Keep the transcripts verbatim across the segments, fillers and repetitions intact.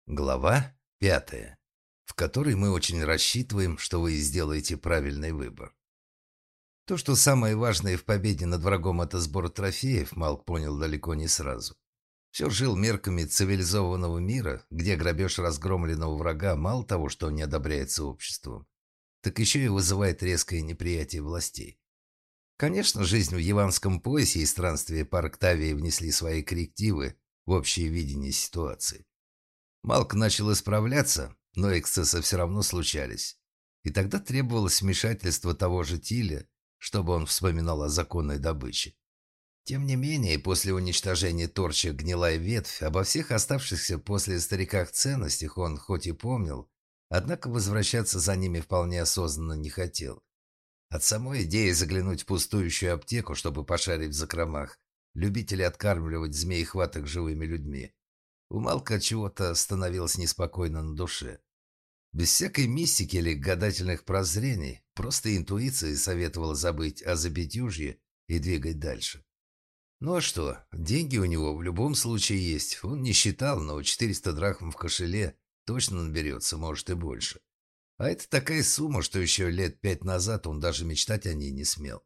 Глава пятая, в которой мы очень рассчитываем, что вы сделаете правильный выбор. То, что самое важное в победе над врагом – это сбор трофеев, Малк понял далеко не сразу. Все жил мерками цивилизованного мира, где грабеж разгромленного врага мало того, что не одобряется обществом, так еще и вызывает резкое неприятие властей. Конечно, жизнь в Яванском поясе и странствия по Арктавии внесли свои коррективы в общее видение ситуации. Малк начал исправляться, но эксцессы все равно случались. И тогда требовалось вмешательство того же Тиля, чтобы он вспоминал о законной добыче. Тем не менее, после уничтожения торча гнилая ветвь, обо всех оставшихся после стариках ценностях он хоть и помнил, однако возвращаться за ними вполне осознанно не хотел. От самой идеи заглянуть в пустующую аптеку, чтобы пошарить в закромах, любители откармливать змеи-хваток живыми людьми, у Малка чего-то становилось неспокойно на душе. Без всякой мистики или гадательных прозрений, просто интуиция советовала забыть о забитюжье и двигать дальше. Ну а что, деньги у него в любом случае есть. Он не считал, но четыреста драхм в кошеле точно наберется, может и больше. А это такая сумма, что еще лет пять назад он даже мечтать о ней не смел.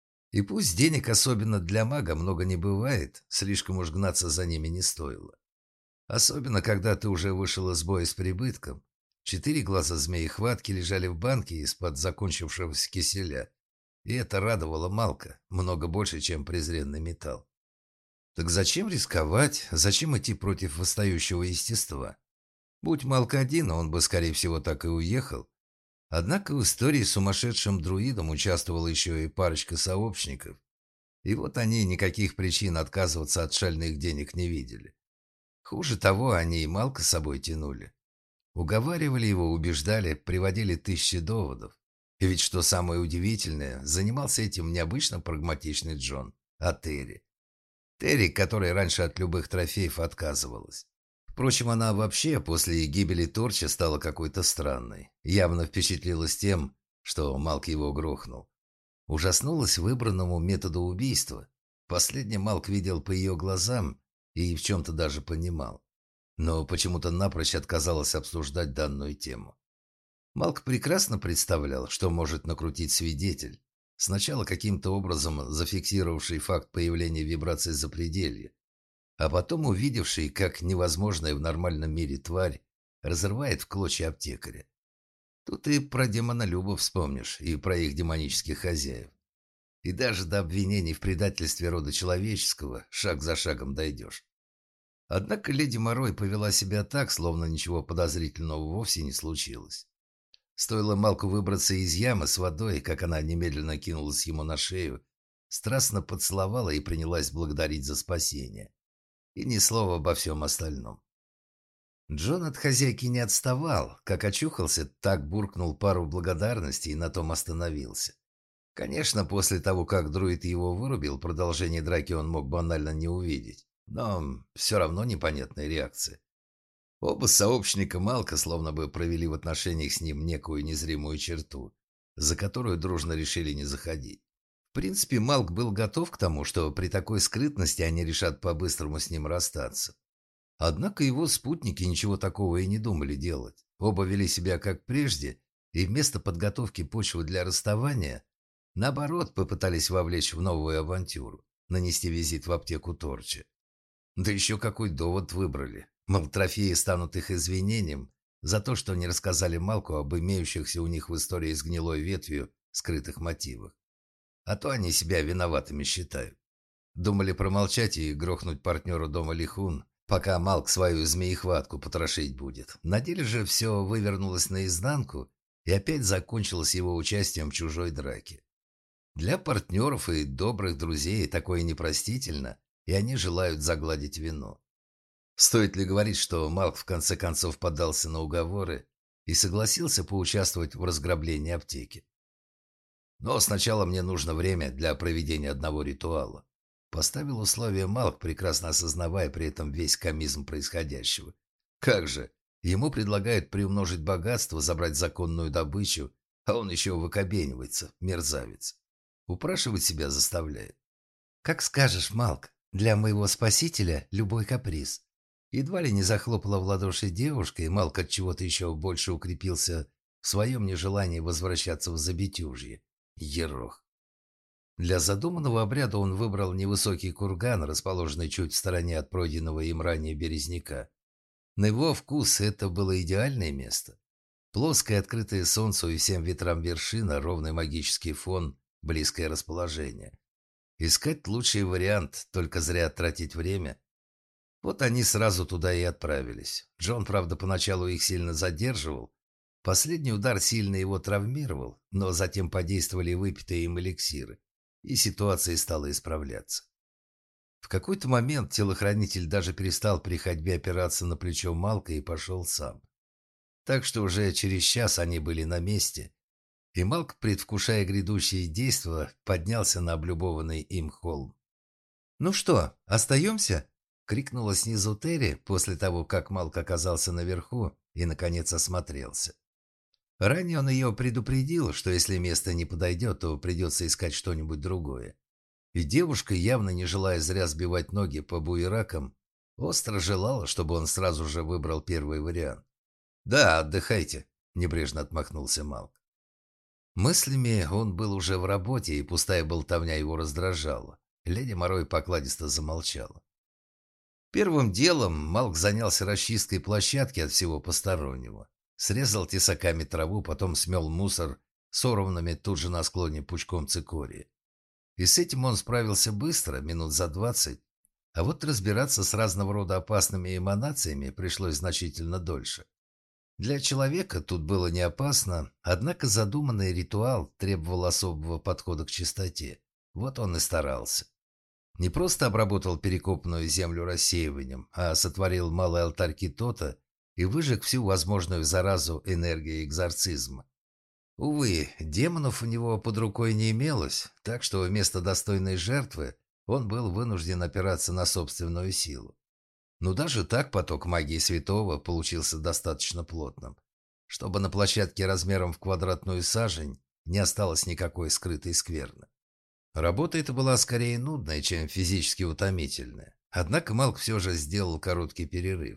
И пусть денег, особенно для мага, много не бывает, слишком уж гнаться за ними не стоило. Особенно, когда ты уже вышел из боя с прибытком. Четыре глаза змеи-хватки лежали в банке из-под закончившегося киселя. И это радовало Малка много больше, чем презренный металл. Так зачем рисковать? Зачем идти против восстающего естества? Будь Малк один, он бы, скорее всего, так и уехал. Однако в истории с сумасшедшим друидом участвовала еще и парочка сообщников. И вот они никаких причин отказываться от шальных денег не видели. Хуже того, они и Малка с собой тянули. Уговаривали его, убеждали, приводили тысячи доводов. И ведь, что самое удивительное, занимался этим необычно прагматичный Джон, а Терри. Терри, которая раньше от любых трофеев отказывалась. Впрочем, она вообще после гибели Торча стала какой-то странной. Явно впечатлилась тем, что Малк его грохнул. Ужаснулась выбранному методу убийства. Последний Малк видел по ее глазам и в чем-то даже понимал. Но почему-то напрочь отказалась обсуждать данную тему. Малк прекрасно представлял, что может накрутить свидетель, сначала каким-то образом зафиксировавший факт появления вибраций запределья, а потом увидевший, как невозможная в нормальном мире тварь разрывает в клочья аптекаря. Тут и про демонолюбов вспомнишь, и про их демонических хозяев. И даже до обвинений в предательстве рода человеческого шаг за шагом дойдешь. Однако леди Морой повела себя так, словно ничего подозрительного вовсе не случилось. Стоило Малку выбраться из ямы с водой, как она немедленно кинулась ему на шею, страстно поцеловала и принялась благодарить за спасение. И ни слова обо всем остальном. Джон от хозяйки не отставал. Как очухался, так буркнул пару благодарностей и на том остановился. Конечно, после того, как друид его вырубил, продолжение драки он мог банально не увидеть. Но все равно непонятная реакция. Оба сообщника Малка словно бы провели в отношениях с ним некую незримую черту, за которую дружно решили не заходить. В принципе, Малк был готов к тому, что при такой скрытности они решат по-быстрому с ним расстаться. Однако его спутники ничего такого и не думали делать. Оба вели себя как прежде, и вместо подготовки почвы для расставания, наоборот, попытались вовлечь в новую авантюру, нанести визит в аптеку Торча. Да еще какой довод выбрали. Мол, трофеи станут их извинением за то, что не рассказали Малку об имеющихся у них в истории с гнилой ветвью скрытых мотивах. А то они себя виноватыми считают. Думали промолчать и грохнуть партнеру дома Лихун, пока Малк свою змеихватку потрошить будет. На деле же все вывернулось наизнанку и опять закончилось его участием в чужой драке. Для партнеров и добрых друзей такое непростительно, и они желают загладить вину. Стоит ли говорить, что Малк в конце концов поддался на уговоры и согласился поучаствовать в разграблении аптеки? Но сначала мне нужно время для проведения одного ритуала. Поставил условие Малк, прекрасно осознавая при этом весь комизм происходящего. Как же, ему предлагают приумножить богатство, забрать законную добычу, а он еще выкобенивается, мерзавец. Упрашивать себя заставляет. «Как скажешь, Малк, для моего спасителя любой каприз». Едва ли не захлопала в ладоши девушка, и Малк от чего-то еще больше укрепился в своем нежелании возвращаться в Забитюжье. Ерох. Для задуманного обряда он выбрал невысокий курган, расположенный чуть в стороне от пройденного им ранее березняка. На его вкус это было идеальное место. Плоское, открытое солнцу и всем ветрам вершина, ровный магический фон, близкое расположение. Искать лучший вариант, только зря тратить время. Вот они сразу туда и отправились. Джон, правда, поначалу их сильно задерживал. Последний удар сильно его травмировал, но затем подействовали выпитые им эликсиры, и ситуация стала исправляться. В какой-то момент телохранитель даже перестал при ходьбе опираться на плечо Малка и пошел сам. Так что уже через час они были на месте, и Малк, предвкушая грядущие действия, поднялся на облюбованный им холм. «Ну что, остаемся?» — крикнула снизу Терри после того, как Малк оказался наверху и, наконец, осмотрелся. Ранее он ее предупредил, что если место не подойдет, то придется искать что-нибудь другое. И девушка, явно не желая зря сбивать ноги по буеракам, остро желала, чтобы он сразу же выбрал первый вариант. «Да, отдыхайте», — небрежно отмахнулся Малк. Мыслями он был уже в работе, и пустая болтовня его раздражала. Леди Морой покладисто замолчала. Первым делом Малк занялся расчисткой площадки от всего постороннего. Срезал тесаками траву, потом смел мусор сорванными тут же на склоне пучком цикории. И с этим он справился быстро, минут за двадцать. А вот разбираться с разного рода опасными эманациями пришлось значительно дольше. Для человека тут было не опасно, однако задуманный ритуал требовал особого подхода к чистоте. Вот он и старался. Не просто обработал перекопанную землю рассеиванием, а сотворил малый алтарь Китота и выжег всю возможную заразу энергии экзорцизма. Увы, демонов у него под рукой не имелось, так что вместо достойной жертвы он был вынужден опираться на собственную силу. Но даже так поток магии святого получился достаточно плотным, чтобы на площадке размером в квадратную сажень не осталось никакой скрытой скверны. Работа эта была скорее нудная, чем физически утомительная. Однако Малк все же сделал короткий перерыв.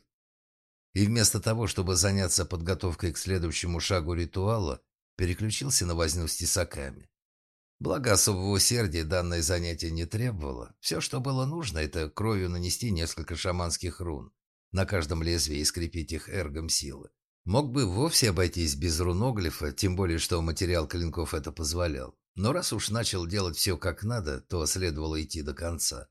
И вместо того, чтобы заняться подготовкой к следующему шагу ритуала, переключился на возню с тесаками. Благо особого усердия данное занятие не требовало. Все, что было нужно, это кровью нанести несколько шаманских рун на каждом лезвии и скрепить их эргом силы. Мог бы вовсе обойтись без руноглифа, тем более, что материал клинков это позволял. Но раз уж начал делать все как надо, то следовало идти до конца.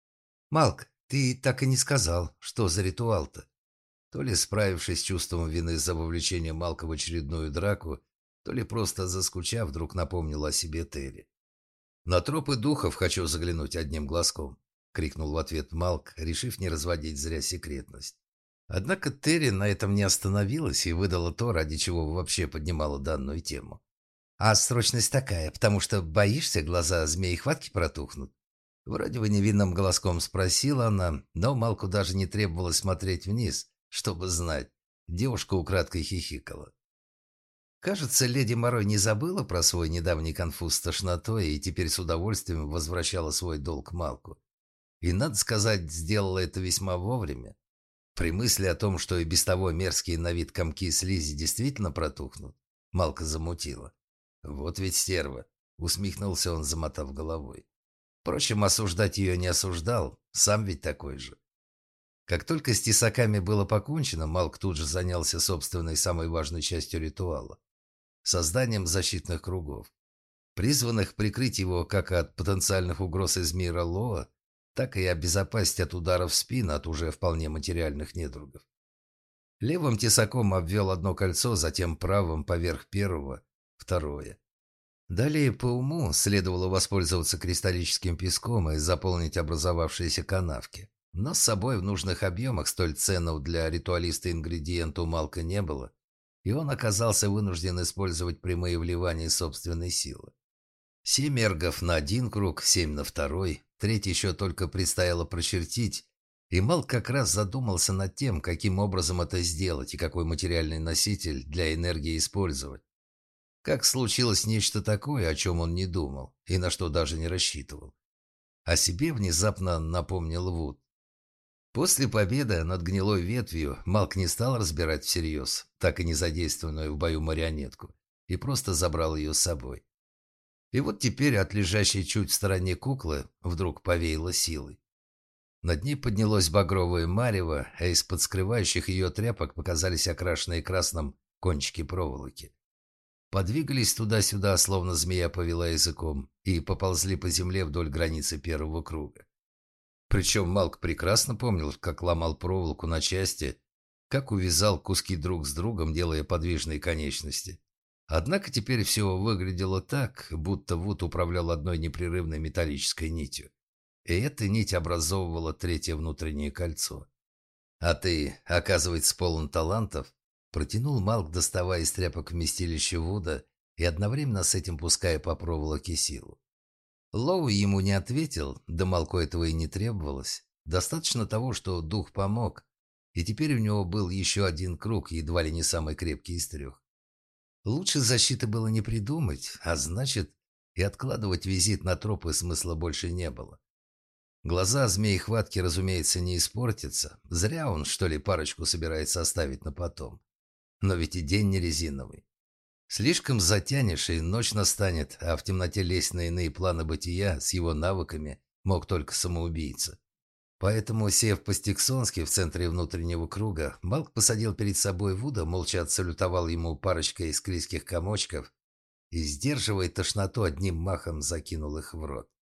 «Малк, ты так и не сказал, что за ритуал-то?» То ли справившись с чувством вины за вовлечение Малка в очередную драку, то ли просто заскучав, вдруг напомнила о себе Терри. «На тропы духов хочу заглянуть одним глазком», — крикнул в ответ Малк, решив не разводить зря секретность. Однако Терри на этом не остановилась и выдала то, ради чего вообще поднимала данную тему. «А срочность такая, потому что боишься, глаза змеи-хватки протухнут?» Вроде бы невинным голоском спросила она, но Малку даже не требовалось смотреть вниз, чтобы знать. Девушка украдкой хихикала. Кажется, леди Морой не забыла про свой недавний конфуз с тошнотой и теперь с удовольствием возвращала свой долг Малку. И, надо сказать, сделала это весьма вовремя. При мысли о том, что и без того мерзкие на вид комки слизи действительно протухнут, Малка замутила. «Вот ведь стерва!» — усмехнулся он, замотав головой. Впрочем, осуждать ее не осуждал, сам ведь такой же. Как только с тесаками было покончено, Малк тут же занялся собственной самой важной частью ритуала — созданием защитных кругов, призванных прикрыть его как от потенциальных угроз из мира Лоа, так и обезопасить от ударов в спину от уже вполне материальных недругов. Левым тесаком обвел одно кольцо, затем правым поверх первого — второе. Далее по уму следовало воспользоваться кристаллическим песком и заполнить образовавшиеся канавки. Но с собой в нужных объемах столь ценного для ритуалиста ингредиента у Малка не было, и он оказался вынужден использовать прямые вливания собственной силы. Семь эргов на один круг, семь на второй, третий еще только предстояло прочертить, и Малк как раз задумался над тем, каким образом это сделать и какой материальный носитель для энергии использовать. Как случилось нечто такое, о чем он не думал и на что даже не рассчитывал. О себе внезапно напомнил Вуд. После победы над гнилой ветвью Малк не стал разбирать всерьез, так и не задействованную в бою марионетку, и просто забрал ее с собой. И вот теперь от лежащей чуть в стороне куклы вдруг повеяло силой. Над ней поднялось багровое марево, а из-под скрывающих ее тряпок показались окрашенные красным кончики проволоки. Подвигались туда-сюда, словно змея повела языком, и поползли по земле вдоль границы первого круга. Причем Малк прекрасно помнил, как ломал проволоку на части, как увязал куски друг с другом, делая подвижные конечности. Однако теперь все выглядело так, будто Вуд управлял одной непрерывной металлической нитью. И эта нить образовывала третье внутреннее кольцо. «А ты, оказывается, полон талантов», — протянул Малк, доставая из тряпок вместилище Вуда и одновременно с этим пуская по проволоке силу. Лоу ему не ответил, да Малку этого и не требовалось. Достаточно того, что дух помог, и теперь у него был еще один круг, едва ли не самый крепкий из трех. Лучше защиты было не придумать, а значит, и откладывать визит на тропы смысла больше не было. Глаза змеи-хватки, разумеется, не испортятся. Зря он, что ли, парочку собирается оставить на потом. Но ведь и день не резиновый. Слишком затянешь, и ночь настанет, а в темноте лезть на иные планы бытия с его навыками мог только самоубийца. Поэтому, сев по-стиксонски в центре внутреннего круга, Малк посадил перед собой Вуда, молча отсалютовал ему парочкой из склизких комочков и, сдерживая тошноту, одним махом закинул их в рот.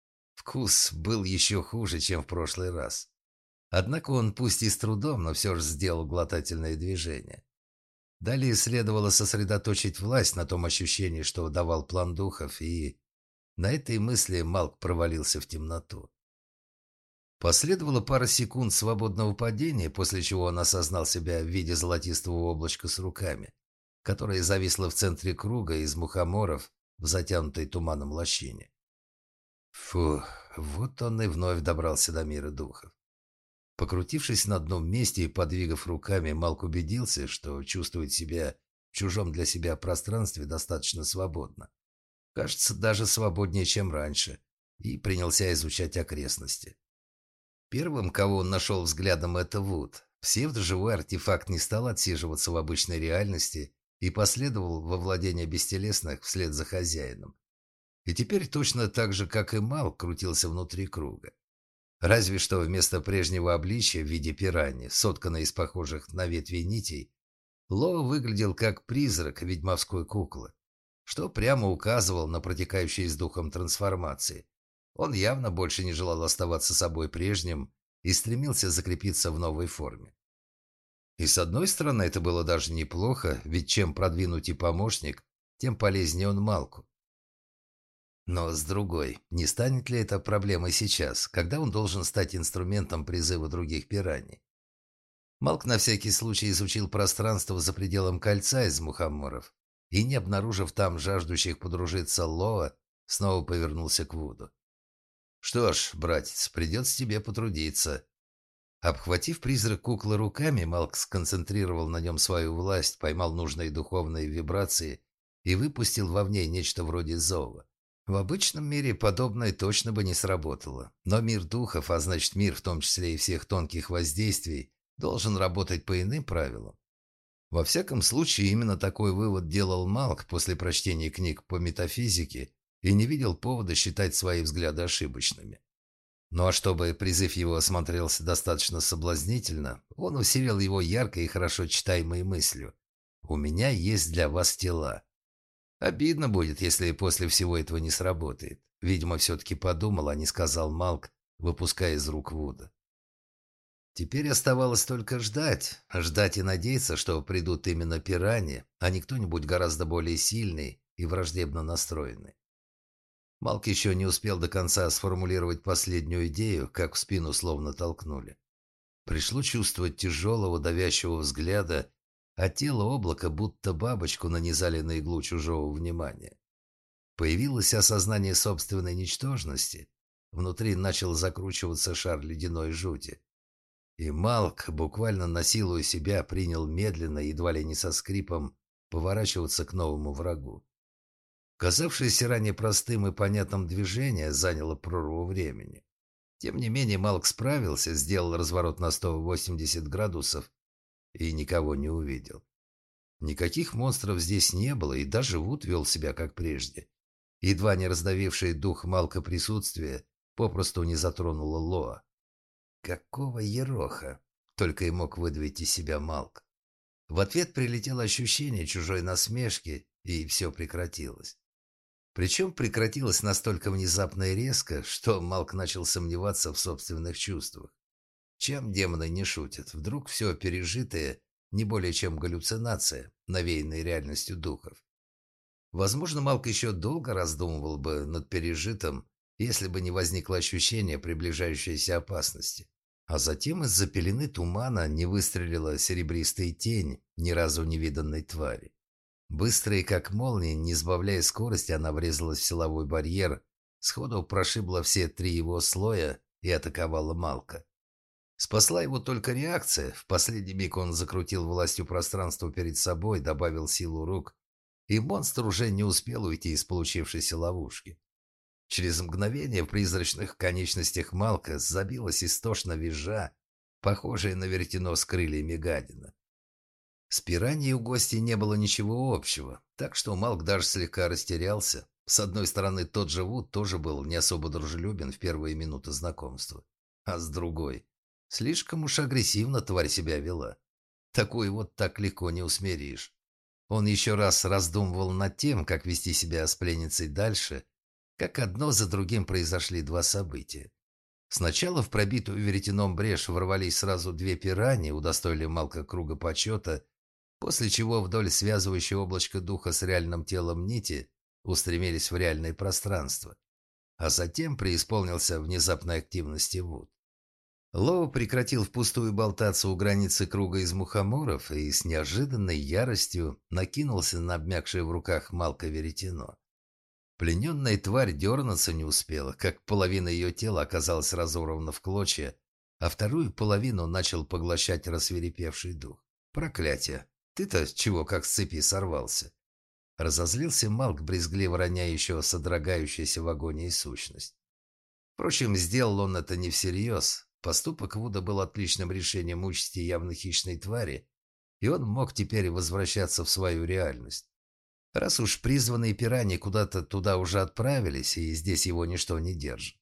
Вкус был еще хуже, чем в прошлый раз. Однако он, пусть и с трудом, но все же сделал глотательное движение. Далее следовало сосредоточить власть на том ощущении, что давал план духов, и на этой мысли Малк провалился в темноту. Последовало пара секунд свободного падения, после чего он осознал себя в виде золотистого облачка с руками, которое зависло в центре круга из мухоморов в затянутой туманом лощине. Фу, вот он и вновь добрался до мира духов. Покрутившись на одном месте и подвигав руками, Малк убедился, что чувствует себя в чужом для себя пространстве достаточно свободно. Кажется, даже свободнее, чем раньше, и принялся изучать окрестности. Первым, кого он нашел взглядом, это Вуд. Псевдоживой артефакт не стал отсиживаться в обычной реальности и последовал во владение бестелесных вслед за хозяином. И теперь точно так же, как и Малк, крутился внутри круга. Разве что вместо прежнего обличия в виде пираньи, сотканной из похожих на ветви нитей, Ло выглядел как призрак ведьмовской куклы, что прямо указывал на протекающие с духом трансформации. Он явно больше не желал оставаться собой прежним и стремился закрепиться в новой форме. И с одной стороны, это было даже неплохо, ведь чем продвинутый помощник, тем полезнее он Малку. Но с другой, не станет ли это проблемой сейчас, когда он должен стать инструментом призыва других пираний? Малк на всякий случай изучил пространство за пределом кольца из мухоморов и, не обнаружив там жаждущих подружиться Лоа, снова повернулся к Вуду. «Что ж, братец, придется тебе потрудиться». Обхватив призрак куклы руками, Малк сконцентрировал на нем свою власть, поймал нужные духовные вибрации и выпустил вовне нечто вроде зова. В обычном мире подобное точно бы не сработало, но мир духов, а значит мир в том числе и всех тонких воздействий, должен работать по иным правилам. Во всяком случае, именно такой вывод делал Малк после прочтения книг по метафизике и не видел повода считать свои взгляды ошибочными. Ну а чтобы призыв его смотрелся достаточно соблазнительно, он усилил его яркой и хорошо читаемой мыслью: «У меня есть для вас тела». Обидно будет, если после всего этого не сработает. Видимо, все-таки подумал, а не сказал Малк, выпуская из рук Вуда. Теперь оставалось только ждать. Ждать и надеяться, что придут именно пираньи, а не кто-нибудь гораздо более сильный и враждебно настроенный. Малк еще не успел до конца сформулировать последнюю идею, как в спину словно толкнули. Пришло чувство тяжелого давящего взгляда, а тело облака будто бабочку нанизали на иглу чужого внимания. Появилось осознание собственной ничтожности. Внутри начал закручиваться шар ледяной жути. И Малк, буквально насилуя себя, принял медленно, едва ли не со скрипом, поворачиваться к новому врагу. Казавшееся ранее простым и понятным движение заняло прорву времени. Тем не менее, Малк справился, сделал разворот на сто восемьдесят градусов и никого не увидел. Никаких монстров здесь не было, и даже Вуд вел себя как прежде. Едва не раздавивший дух Малка присутствие попросту не затронуло Лоа. «Какого ероха?» — только и мог выдавить из себя Малк. В ответ прилетело ощущение чужой насмешки, и все прекратилось. Причем прекратилось настолько внезапно и резко, что Малк начал сомневаться в собственных чувствах. Чем демоны не шутят? Вдруг все пережитое не более чем галлюцинация, навеянная реальностью духов. Возможно, Малк еще долго раздумывал бы над пережитым, если бы не возникло ощущение приближающейся опасности. А затем из-за пелены тумана не выстрелила серебристая тень ни разу не виданной твари. Быстрая, как молния, не сбавляя скорости, она врезалась в силовой барьер, сходу прошибла все три его слоя и атаковала Малка. Спасла его только реакция. В последний миг он закрутил властью пространства перед собой, добавил силу рук, и монстр уже не успел уйти из получившейся ловушки. Через мгновение в призрачных конечностях Малка забилась истошно визжа, похожая на веретено с крыльями гадина. С пираньей у гостей не было ничего общего, так что Малк даже слегка растерялся. С одной стороны, тот же Вуд тоже был не особо дружелюбен в первые минуты знакомства, а с другой, слишком уж агрессивно тварь себя вела. Такой вот так легко не усмиришь. Он еще раз раздумывал над тем, как вести себя с пленницей дальше, как одно за другим произошли два события. Сначала в пробитую веретеном брешь ворвались сразу две пираньи, удостоили Малка круга почета, после чего вдоль связывающей облачко духа с реальным телом нити устремились в реальное пространство. А затем преисполнился внезапной активности Вуд. Лоу прекратил впустую болтаться у границы круга из мухоморов и с неожиданной яростью накинулся на обмякшее в руках Малка веретено. Плененная тварь дернуться не успела, как половина ее тела оказалась разорвана в клочья, а вторую половину начал поглощать рассвирепевший дух. «Проклятие! Ты-то чего как с цепи сорвался?» Разозлился Малк, брезгливо роняя еще содрогающуюся в агонии сущность. Впрочем, сделал он это не всерьез. Поступок Вуда был отличным решением участи явно хищной твари, и он мог теперь возвращаться в свою реальность. Раз уж призванные пираньи куда-то туда уже отправились, и здесь его ничто не держит.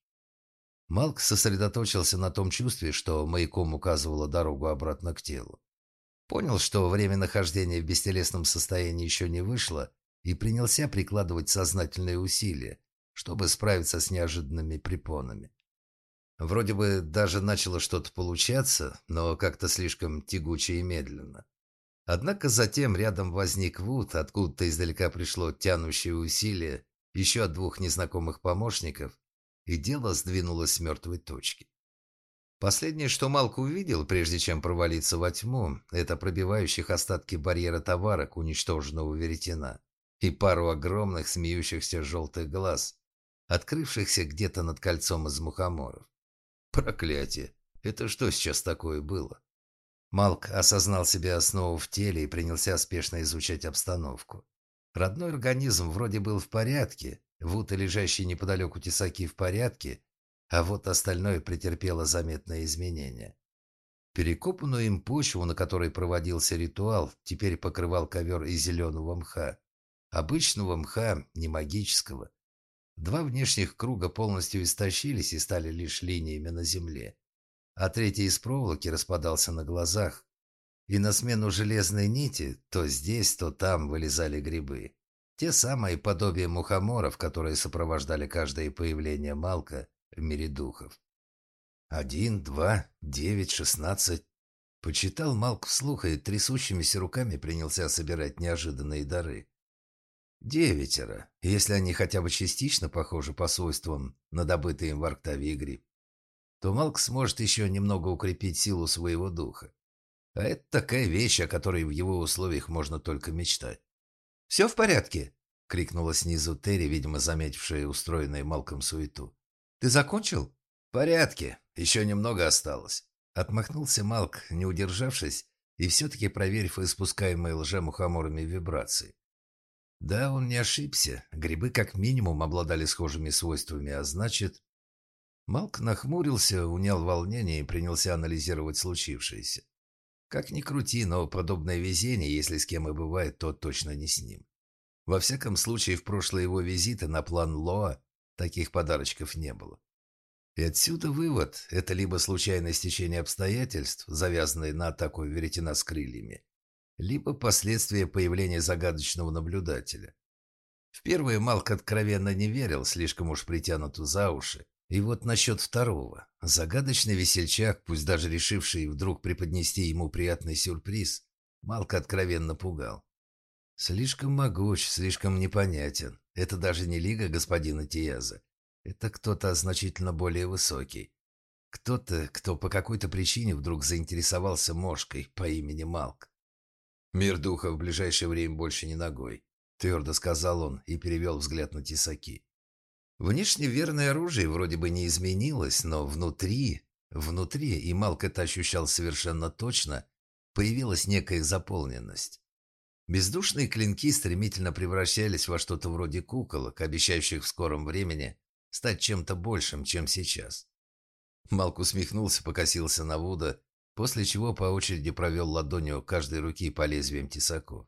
Малк сосредоточился на том чувстве, что маяком указывало дорогу обратно к телу. Понял, что время нахождения в бестелесном состоянии еще не вышло, и принялся прикладывать сознательные усилия, чтобы справиться с неожиданными препонами. Вроде бы даже начало что-то получаться, но как-то слишком тягуче и медленно. Однако затем рядом возник Вуд, откуда-то издалека пришло тянущее усилие еще от двух незнакомых помощников, и дело сдвинулось с мертвой точки. Последнее, что Малк увидел, прежде чем провалиться во тьму, это пробивающих остатки барьера товарок уничтоженного веретена и пару огромных смеющихся желтых глаз, открывшихся где-то над кольцом из мухоморов. Проклятие! Это что сейчас такое было? Малк осознал себя снова в теле и принялся спешно изучать обстановку. Родной организм вроде был в порядке, Вуд и лежащие неподалеку тесаки в порядке, а вот остальное претерпело заметные изменения. Перекопанную им почву, на которой проводился ритуал, теперь покрывал ковер из зеленого мха. Обычного мха, не магического. Два внешних круга полностью истощились и стали лишь линиями на земле, а третий из проволоки распадался на глазах, и на смену железной нити то здесь, то там вылезали грибы. Те самые подобия мухоморов, которые сопровождали каждое появление Малка в мире духов. «Один, два, девять, шестнадцать...» Почитал Малк вслух и трясущимися руками принялся собирать неожиданные дары. Девятеро, если они хотя бы частично похожи по свойствам на добытый им в Арктавии гриб, то Малк сможет еще немного укрепить силу своего духа. А это такая вещь, о которой в его условиях можно только мечтать. «Все в порядке?» — крикнула снизу Терри, видимо, заметившая устроенную Малком суету. «Ты закончил?» «В порядке. Еще немного осталось». Отмахнулся Малк, не удержавшись, и все-таки проверив испускаемые лжемухоморами вибрации. Да, он не ошибся. Грибы как минимум обладали схожими свойствами, а значит... Малк нахмурился, унял волнение и принялся анализировать случившееся. Как ни крути, но подобное везение, если с кем и бывает, то точно не с ним. Во всяком случае, в прошлые его визиты на план Лоа таких подарочков не было. И отсюда вывод – это либо случайное стечение обстоятельств, завязанное на атаку веретена с крыльями, либо последствия появления загадочного наблюдателя. В первое Малк откровенно не верил, слишком уж притянуту за уши. И вот насчет второго. Загадочный весельчак, пусть даже решивший вдруг преподнести ему приятный сюрприз, Малка откровенно пугал. Слишком могуч, слишком непонятен. Это даже не лига господина Тияза. Это кто-то значительно более высокий. Кто-то, кто по какой-то причине вдруг заинтересовался мошкой по имени Малк. «Мир духа в ближайшее время больше не ногой», — твердо сказал он и перевел взгляд на тесаки. Внешне верное оружие вроде бы не изменилось, но внутри, внутри, и Малк это ощущал совершенно точно, появилась некая заполненность. Бездушные клинки стремительно превращались во что-то вроде куколок, обещающих в скором времени стать чем-то большим, чем сейчас. Малк усмехнулся, покосился на Вуда, после чего по очереди провел ладонью каждой руки по лезвиям тесаков.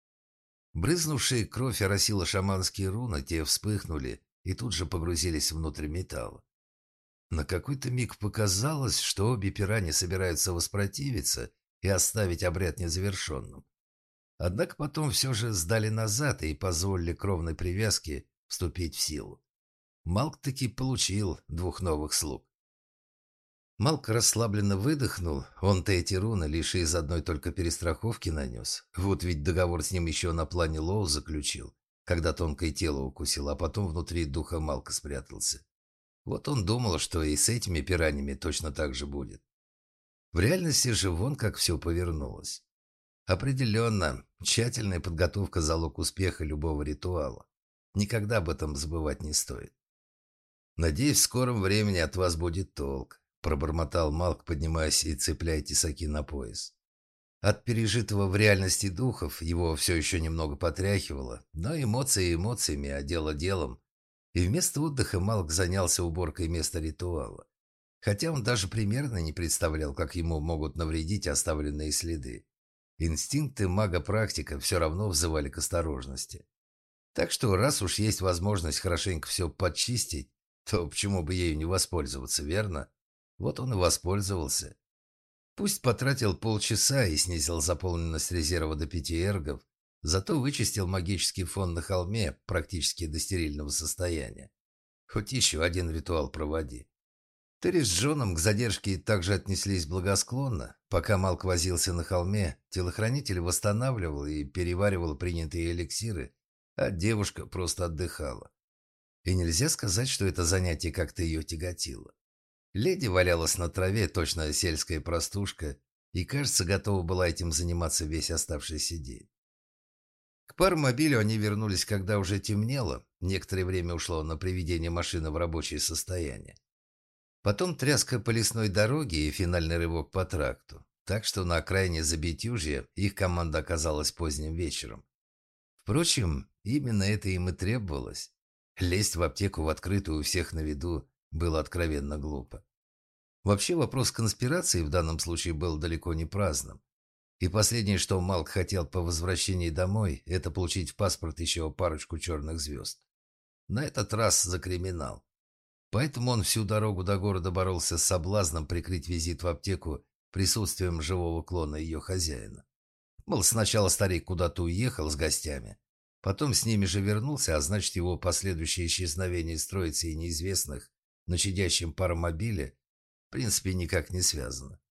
Брызнувшая кровь оросила шаманские руны, те вспыхнули и тут же погрузились внутрь металла. На какой-то миг показалось, что обе пирани собираются воспротивиться и оставить обряд незавершенным. Однако потом все же сдали назад и позволили кровной привязке вступить в силу. Малк таки получил двух новых слуг. Малк расслабленно выдохнул, он-то эти руны лишь из одной только перестраховки нанес. Вот ведь договор с ним еще на плане Лоу заключил, когда тонкое тело укусил, а потом внутри духа Малка спрятался. Вот он думал, что и с этими пираньями точно так же будет. В реальности же вон как все повернулось. Определенно, тщательная подготовка – залог успеха любого ритуала. Никогда об этом забывать не стоит. «Надеюсь, в скором времени от вас будет толк», – пробормотал Малк, поднимаясь и цепляя тесаки на пояс. От пережитого в реальности духов его все еще немного потряхивало, но эмоции эмоциями, а дело делом. И вместо отдыха Малк занялся уборкой места ритуала. Хотя он даже примерно не представлял, как ему могут навредить оставленные следы. Инстинкты мага-практика все равно взывали к осторожности. Так что, раз уж есть возможность хорошенько все подчистить, то почему бы ею не воспользоваться, верно? Вот он и воспользовался. Пусть потратил полчаса и снизил заполненность резерва до пяти эргов, зато вычистил магический фон на холме практически до стерильного состояния. Хоть еще один ритуал проводи. Терри с Джоном к задержке также отнеслись благосклонно. Пока Малк возился на холме, телохранитель восстанавливал и переваривал принятые эликсиры, а девушка просто отдыхала. И нельзя сказать, что это занятие как-то ее тяготило. Леди валялась на траве, точно сельская простушка, и, кажется, готова была этим заниматься весь оставшийся день. К паромобилю они вернулись, когда уже темнело. Некоторое время ушло на приведение машины в рабочее состояние. Потом тряска по лесной дороге и финальный рывок по тракту. Так что на окраине Забитюжья их команда оказалась поздним вечером. Впрочем, именно это им и требовалось. Лезть в аптеку в открытую у всех на виду было откровенно глупо. Вообще вопрос конспирации в данном случае был далеко не праздным. И последнее, что Малк хотел по возвращении домой, это получить в паспорт еще парочку черных звезд. На этот раз за криминал. Поэтому он всю дорогу до города боролся с соблазном прикрыть визит в аптеку присутствием живого клона ее хозяина. Мол, сначала старик куда-то уехал с гостями, потом с ними же вернулся, а значит, его последующее исчезновение из троицы и неизвестных на чадящем паромобиле в принципе никак не связано.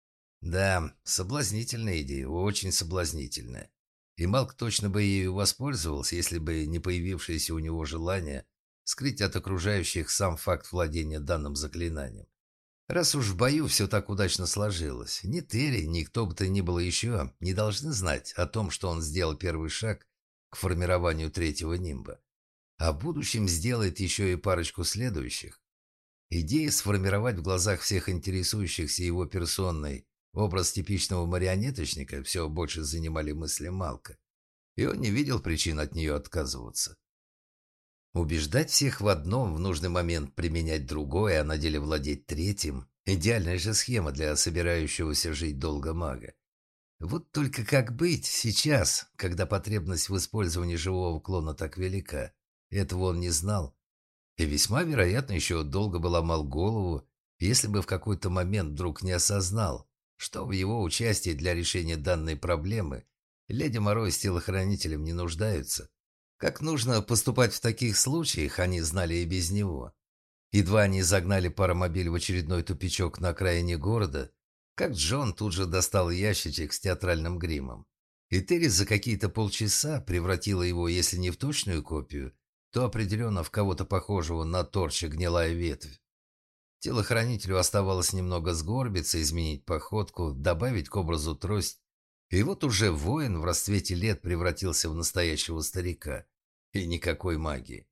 Да, соблазнительная идея, очень соблазнительная. И Малк точно бы ею воспользовался, если бы не появившееся у него желание скрыть от окружающих сам факт владения данным заклинанием. Раз уж в бою все так удачно сложилось, ни Терри, ни кто бы то ни было еще не должны знать о том, что он сделал первый шаг к формированию третьего нимба, а в будущем сделает еще и парочку следующих. Идея сформировать в глазах всех интересующихся его персоной образ типичного марионеточника все больше занимали мысли Малка, и он не видел причин от нее отказываться. Убеждать всех в одном, в нужный момент применять другое, а на деле владеть третьим — идеальная же схема для собирающегося жить долго мага. Вот только как быть сейчас, когда потребность в использовании живого клона так велика? Этого он не знал. И весьма вероятно еще долго бы ломал голову, если бы в какой-то момент вдруг не осознал, что в его участии для решения данной проблемы леди Морой с телохранителем не нуждаются. Как нужно поступать в таких случаях, они знали и без него. Едва они загнали паромобиль в очередной тупичок на окраине города, как Джон тут же достал ящичек с театральным гримом. И Терри за какие-то полчаса превратила его, если не в точную копию, то определенно в кого-то похожего на торча гнилая ветвь. Телохранителю оставалось немного сгорбиться, изменить походку, добавить к образу трость. И вот уже воин в расцвете лет превратился в настоящего старика. И никакой магии.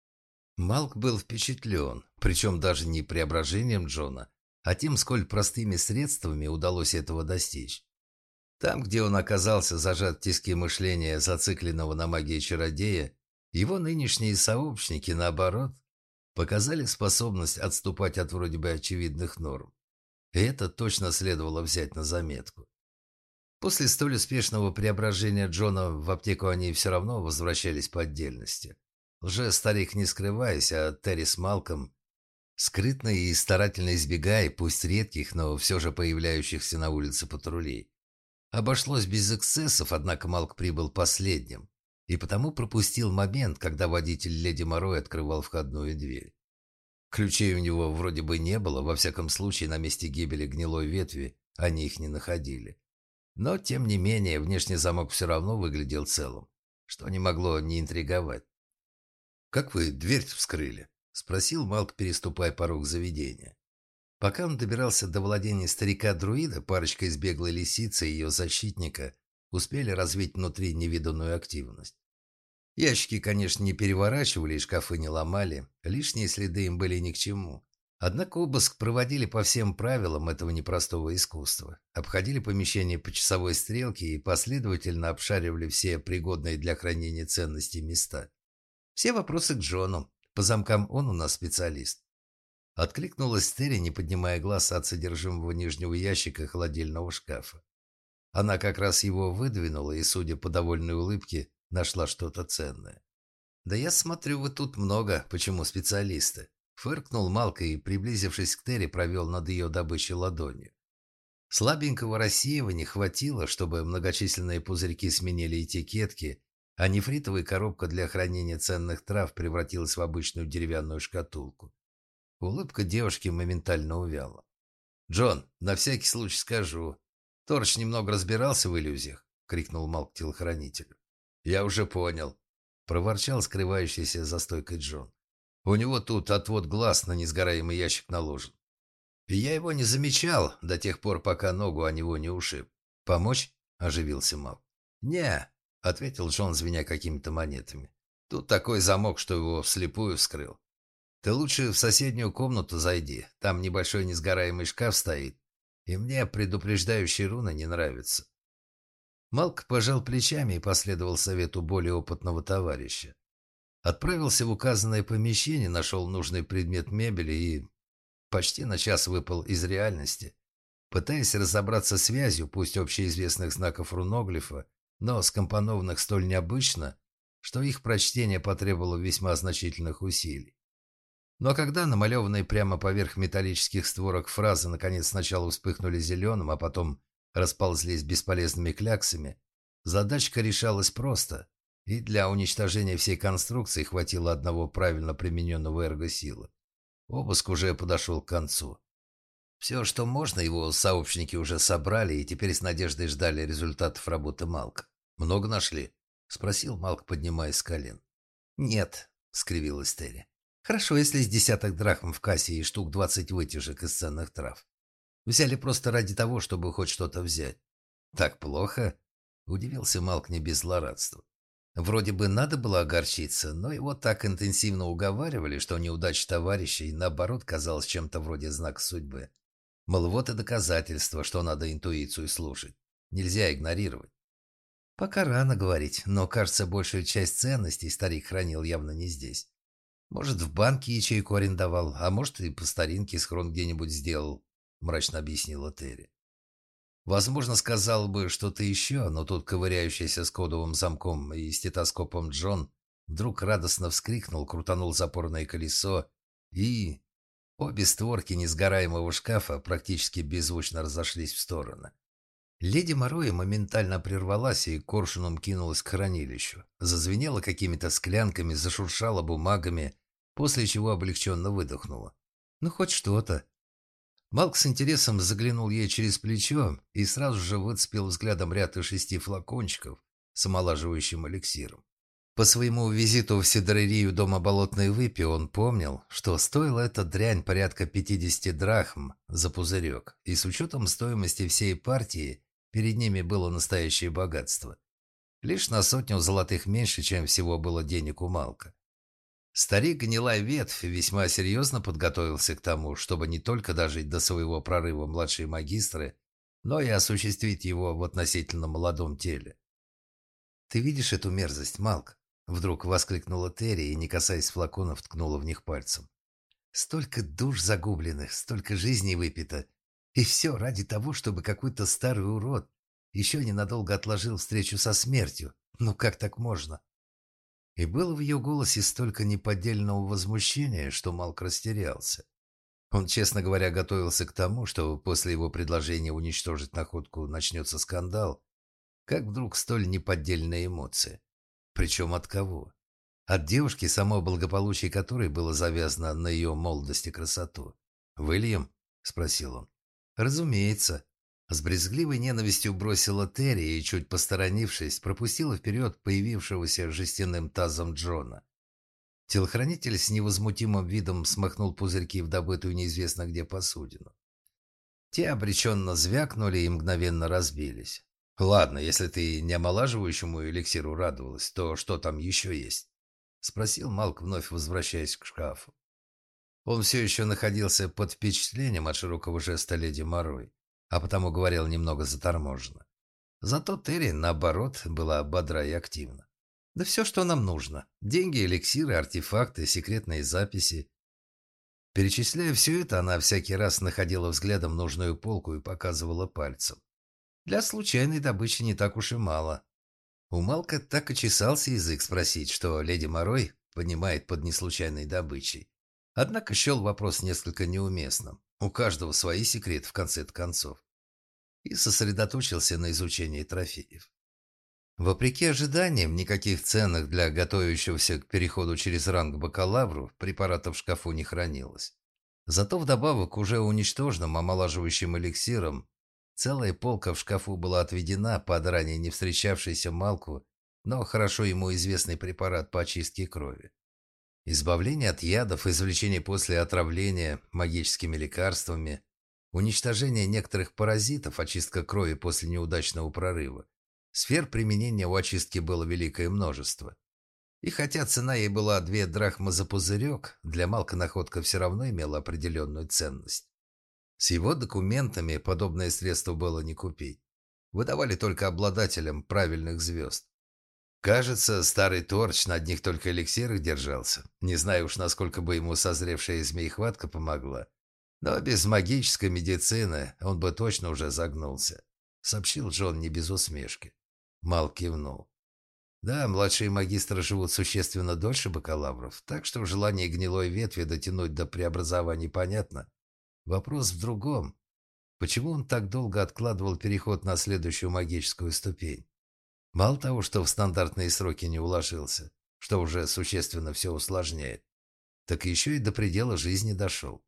Малк был впечатлен, причем даже не преображением Джона, а тем, сколь простыми средствами удалось этого достичь. Там, где он оказался зажат в тиски мышления зацикленного на магии чародея, его нынешние сообщники, наоборот, показали способность отступать от вроде бы очевидных норм. И это точно следовало взять на заметку. После столь успешного преображения Джона в аптеку они все равно возвращались по отдельности. Лже-старик не скрываясь, а Терри с Малком, скрытно и старательно избегая, пусть редких, но все же появляющихся на улице патрулей. Обошлось без эксцессов, однако Малк прибыл последним, и потому пропустил момент, когда водитель леди Морой открывал входную дверь. Ключей у него вроде бы не было, во всяком случае на месте гибели гнилой ветви они их не находили. Но, тем не менее, внешний замок все равно выглядел целым, что не могло не интриговать. «Как вы дверь вскрыли?» — спросил Малк, переступая порог заведения. Пока он добирался до владения старика-друида, парочка из беглой лисицы и ее защитника успели развить внутри невиданную активность. Ящики, конечно, не переворачивали и шкафы не ломали, лишние следы им были ни к чему. Однако обыск проводили по всем правилам этого непростого искусства. Обходили помещение по часовой стрелке и последовательно обшаривали все пригодные для хранения ценностей места. Все вопросы к Джону. По замкам он у нас специалист. Откликнулась Терри, не поднимая глаз от содержимого нижнего ящика холодильного шкафа. Она как раз его выдвинула и, судя по довольной улыбке, нашла что-то ценное. «Да я смотрю, вы тут много. Почему специалисты?» Фыркнул Малк и, приблизившись к Терри, провел над ее добычей ладонью. Слабенького рассеивания хватило, чтобы многочисленные пузырьки сменили этикетки, а нефритовая коробка для хранения ценных трав превратилась в обычную деревянную шкатулку. Улыбка девушки моментально увяла. «Джон, на всякий случай скажу. Торч немного разбирался в иллюзиях?» — крикнул Малк телохранителю. «Я уже понял», — проворчал скрывающийся за стойкой Джон. «У него тут отвод глаз на несгораемый ящик наложен. И я его не замечал до тех пор, пока ногу о него не ушиб. Помочь?» — оживился Малк. «Не», — ответил Джон, звеня какими-то монетами. «Тут такой замок, что его вслепую вскрыл. Ты лучше в соседнюю комнату зайди. Там небольшой несгораемый шкаф стоит. И мне предупреждающие руны не нравятся». Малк пожал плечами и последовал совету более опытного товарища. Отправился в указанное помещение, нашел нужный предмет мебели и почти на час выпал из реальности, пытаясь разобраться с связью, пусть общеизвестных знаков руноглифа, но скомпонованных столь необычно, что их прочтение потребовало весьма значительных усилий. Но когда намалеванные прямо поверх металлических створок фразы наконец сначала вспыхнули зеленым, а потом расползлись бесполезными кляксами, задачка решалась просто, и для уничтожения всей конструкции хватило одного правильно примененного эргосилы. Обыск уже подошел к концу. Все, что можно, его сообщники уже собрали и теперь с надеждой ждали результатов работы Малка. «Много нашли?» — спросил Малк, поднимаясь с колен. «Нет», — скривилась Терри. «Хорошо, если с десяток драхм в кассе и штук двадцать вытяжек из ценных трав. Взяли просто ради того, чтобы хоть что-то взять». «Так плохо?» — удивился Малк не без злорадства. Вроде бы надо было огорчиться, но его так интенсивно уговаривали, что неудача товарищей, наоборот, казалась чем-то вроде знака судьбы. Мол, вот и доказательство, что надо интуицию слушать. Нельзя игнорировать. Пока рано говорить, но, кажется, большую часть ценностей старик хранил явно не здесь. Может, в банке ячейку арендовал, а может, и по старинке схрон где-нибудь сделал, мрачно объяснила Терри. Возможно, сказал бы что-то еще, но тут ковыряющийся с кодовым замком и стетоскопом Джон вдруг радостно вскрикнул, крутанул запорное колесо, и обе створки несгораемого шкафа практически беззвучно разошлись в стороны. Леди Мороя моментально прервалась и коршуном кинулась к хранилищу. Зазвенела какими-то склянками, зашуршала бумагами, после чего облегченно выдохнула. «Ну, хоть что-то». Малк с интересом заглянул ей через плечо и сразу же выцепил взглядом ряд из шести флакончиков с омолаживающим эликсиром. По своему визиту в сидрерию дома Болотной Выпи он помнил, что стоила эта дрянь порядка пятидесяти драхм за пузырек, и с учетом стоимости всей партии перед ними было настоящее богатство. Лишь на сотню золотых меньше, чем всего было денег у Малка. Старик Гнилая Ветвь весьма серьезно подготовился к тому, чтобы не только дожить до своего прорыва младшей магистры, но и осуществить его в относительно молодом теле. «Ты видишь эту мерзость, Малк?» Вдруг воскликнула Терри и, не касаясь флаконов, ткнула в них пальцем. «Столько душ загубленных, столько жизней выпито. И все ради того, чтобы какой-то старый урод еще ненадолго отложил встречу со смертью. Ну как так можно?» И было в ее голосе столько неподдельного возмущения, что Малк растерялся. Он, честно говоря, готовился к тому, что после его предложения уничтожить находку начнется скандал, как вдруг столь неподдельные эмоции. Причем от кого? От девушки, само благополучие которой было завязано на ее молодость и красоту. «Уильям?» – спросил он. «Разумеется». С брезгливой ненавистью бросила Терри и, чуть посторонившись, пропустила вперед появившегося жестяным тазом Джона. Телохранитель с невозмутимым видом смахнул пузырьки в добытую неизвестно где посудину. Те обреченно звякнули и мгновенно разбились. «Ладно, если ты не омолаживающему эликсиру радовалась, то что там еще есть?» — спросил Малк, вновь возвращаясь к шкафу. Он все еще находился под впечатлением от широкого жеста леди Морой, а потому говорил немного заторможенно. Зато Терри, наоборот, была бодра и активна. «Да все, что нам нужно. Деньги, эликсиры, артефакты, секретные записи». Перечисляя все это, она всякий раз находила взглядом нужную полку и показывала пальцем. Для случайной добычи не так уж и мало. У Малка так и чесался язык спросить, что леди Морой понимает под неслучайной добычей. Однако счел вопрос несколько неуместным. У каждого свои секреты в конце-то концов. И сосредоточился на изучении трофеев. Вопреки ожиданиям, никаких ценных для готовящегося к переходу через ранг бакалавру препаратов в шкафу не хранилось. Зато вдобавок к уже уничтоженным омолаживающим эликсирам целая полка в шкафу была отведена под ранее не встречавшийся Малку, но хорошо ему известный препарат по очистке крови. Избавление от ядов, извлечение после отравления магическими лекарствами, уничтожение некоторых паразитов, очистка крови после неудачного прорыва. Сфер применения у очистки было великое множество. И хотя цена ей была две драхмы за пузырек, для Малка находка все равно имела определенную ценность. С его документами подобное средство было не купить. Выдавали только обладателям правильных звезд. Кажется, старый торч на одних только эликсирах держался. Не знаю уж, насколько бы ему созревшая змеехватка помогла. Но без магической медицины он бы точно уже загнулся, сообщил Джон не без усмешки. Мал кивнул. Да, младшие магистры живут существенно дольше бакалавров, так что желание гнилой ветви дотянуть до преобразования понятно. Вопрос в другом. Почему он так долго откладывал переход на следующую магическую ступень? Мало того, что в стандартные сроки не уложился, что уже существенно все усложняет, так еще и до предела жизни дошел.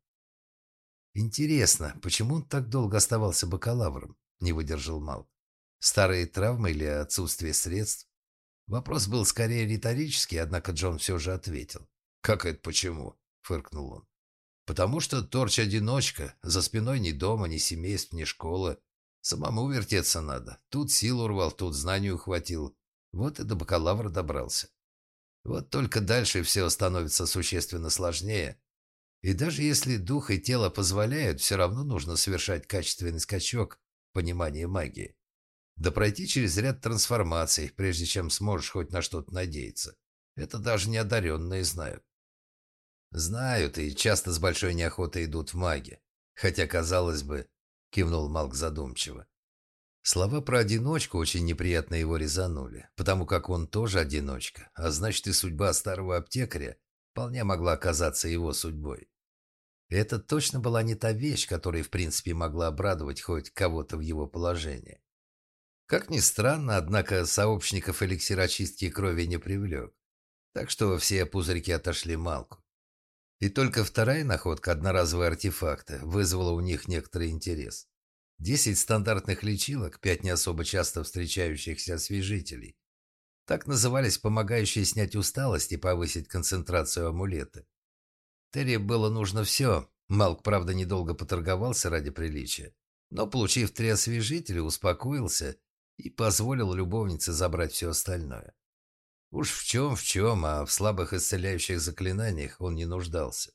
Интересно, почему он так долго оставался бакалавром? Не выдержал Мал. Старые травмы или отсутствие средств? Вопрос был скорее риторический, однако Джон все же ответил. «Как это почему?» – фыркнул он. «Потому что торч-одиночка, за спиной ни дома, ни семейств, ни школы. Самому вертеться надо. Тут силу рвал, тут знанию хватил. Вот и до бакалавра добрался. Вот только дальше все становится существенно сложнее. И даже если дух и тело позволяют, все равно нужно совершать качественный скачок понимания магии. Да пройти через ряд трансформаций, прежде чем сможешь хоть на что-то надеяться. Это даже неодаренные знают». «Знают и часто с большой неохотой идут в маги. Хотя, казалось бы...» — кивнул Малк задумчиво. Слова про одиночку очень неприятно его резанули, потому как он тоже одиночка, а значит и судьба старого аптекаря вполне могла оказаться его судьбой. И это точно была не та вещь, которая в принципе могла обрадовать хоть кого-то в его положении. Как ни странно, однако сообщников эликсир очистки крови не привлек, так что все пузырьки отошли Малку. И только вторая находка, одноразовые артефакты, вызвала у них некоторый интерес. Десять стандартных лечилок, пять не особо часто встречающихся освежителей. Так назывались помогающие снять усталость и повысить концентрацию амулеты. Терри было нужно все. Малк, правда, недолго поторговался ради приличия, но, получив три освежителя, успокоился и позволил любовнице забрать все остальное. Уж в чем, в чем, а в слабых исцеляющих заклинаниях он не нуждался.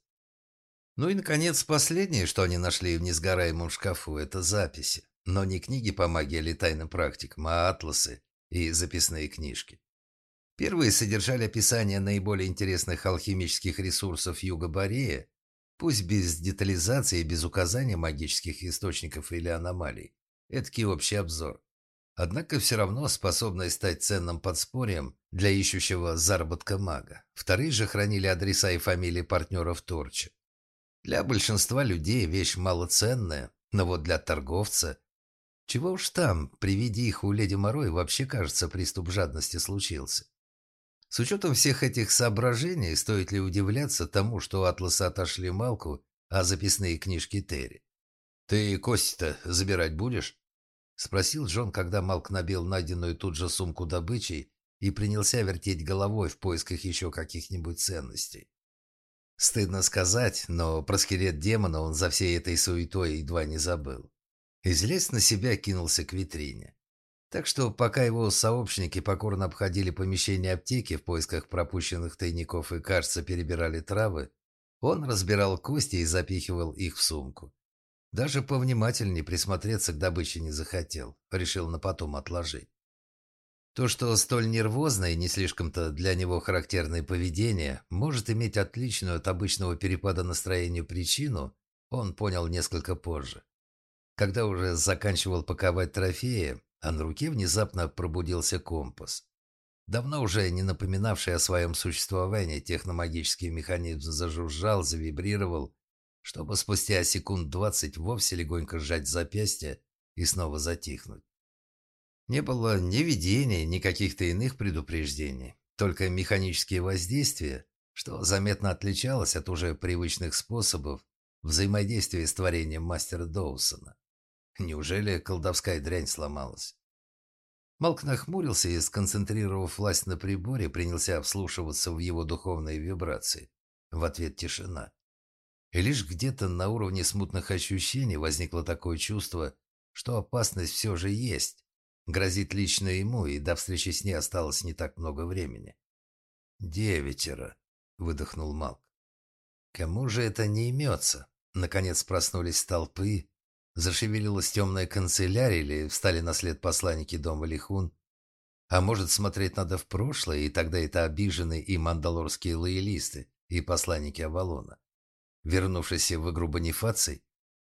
Ну и, наконец, последнее, что они нашли в несгораемом шкафу, это записи. Но не книги по магии или тайным практикам, а атласы и записные книжки. Первые содержали описание наиболее интересных алхимических ресурсов Юга Борея, пусть без детализации и без указания магических источников или аномалий. Эдакий общий обзор. Однако все равно способные стать ценным подспорьем для ищущего заработка мага. Вторые же хранили адреса и фамилии партнеров Торча. Для большинства людей вещь малоценная, но вот для торговца... Чего уж там, при виде их у леди Морой вообще, кажется, приступ жадности случился. С учетом всех этих соображений, стоит ли удивляться тому, что атласы отошли Малку, а записные книжки Терри? «Ты кости-то забирать будешь?» — спросил Джон, когда Малк набил найденную тут же сумку добычей и принялся вертеть головой в поисках еще каких-нибудь ценностей. Стыдно сказать, но про скелет демона он за всей этой суетой едва не забыл. И злясь на себя кинулся к витрине. Так что пока его сообщники покорно обходили помещение аптеки в поисках пропущенных тайников и, кажется, перебирали травы, он разбирал кости и запихивал их в сумку. Даже повнимательнее присмотреться к добыче не захотел, решил на потом отложить. То, что столь нервозное и не слишком-то для него характерное поведение может иметь отличную от обычного перепада настроения причину, он понял несколько позже. Когда уже заканчивал паковать трофеи, а на руке внезапно пробудился компас. Давно уже не напоминавший о своем существовании, техномагический механизм зажужжал, завибрировал, чтобы спустя секунд двадцать вовсе легонько сжать запястье и снова затихнуть. Не было ни видений, ни каких-то иных предупреждений, только механические воздействия, что заметно отличалось от уже привычных способов взаимодействия с творением мастера Доусона. Неужели колдовская дрянь сломалась? Малк нахмурился и, сконцентрировав власть на приборе, принялся вслушиваться в его духовные вибрации. В ответ тишина. И лишь где-то на уровне смутных ощущений возникло такое чувство, что опасность все же есть. Грозит лично ему, и до встречи с ней осталось не так много времени. «Девятеро», — выдохнул Малк. «Кому же это не имется?» Наконец проснулись толпы, зашевелилась темная канцелярия или встали на след посланники дома Лихун. А может, смотреть надо в прошлое, и тогда это обиженные и мандалорские лоялисты и посланники Авалона, вернувшиеся в игру Бонифаций?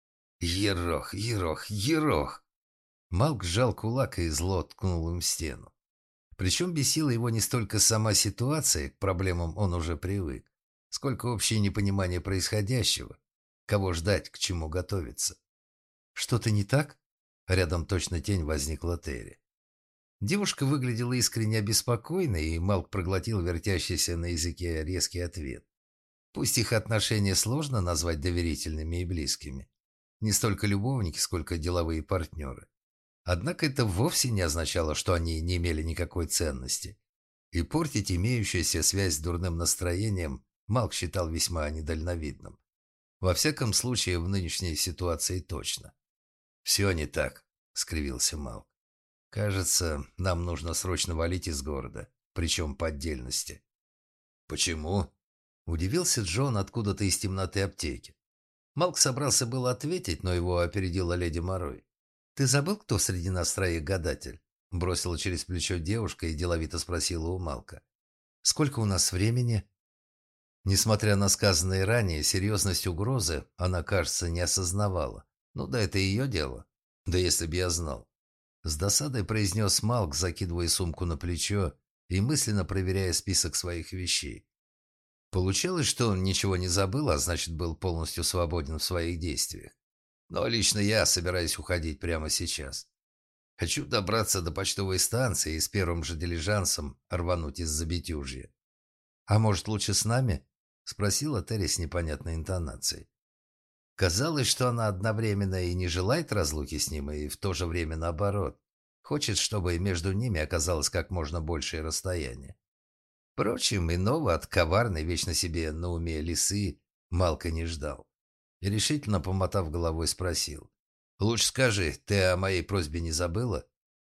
Ерох, ерох, ерох! Малк сжал кулак и зло ткнул им в стену. Причем бесила его не столько сама ситуация, к проблемам он уже привык, сколько общее непонимание происходящего, кого ждать, к чему готовиться. «Что-то не так?» Рядом точно тень возникла Терри. Девушка выглядела искренне обеспокоенной, и Малк проглотил вертящийся на языке резкий ответ. Пусть их отношения сложно назвать доверительными и близкими, не столько любовники, сколько деловые партнеры. Однако это вовсе не означало, что они не имели никакой ценности. И портить имеющуюся связь с дурным настроением Малк считал весьма недальновидным. Во всяком случае, в нынешней ситуации точно. «Все не так», — скривился Малк. «Кажется, нам нужно срочно валить из города, причем по отдельности». «Почему?» — удивился Джон откуда-то из темноты аптеки. Малк собрался было ответить, но его опередила леди Морой. «Ты забыл, кто среди нас троих гадатель?» Бросила через плечо девушка и деловито спросила у Малка. «Сколько у нас времени?» Несмотря на сказанное ранее, серьезность угрозы она, кажется, не осознавала. Ну да, это ее дело. Да если б я знал. С досадой произнес Малк, закидывая сумку на плечо и мысленно проверяя список своих вещей. Получалось, что он ничего не забыл, а значит, был полностью свободен в своих действиях. Но лично я собираюсь уходить прямо сейчас. Хочу добраться до почтовой станции и с первым же дилижансом рвануть из-за Битюжья. «А может, лучше с нами?» — спросила Терри с непонятной интонацией. Казалось, что она одновременно и не желает разлуки с ним, и в то же время наоборот. Хочет, чтобы между ними оказалось как можно большее расстояние. Впрочем, иного от коварной, вечно себе на уме лисы Малка не ждал. И решительно, помотав головой, спросил. «Лучше скажи, ты о моей просьбе не забыла?»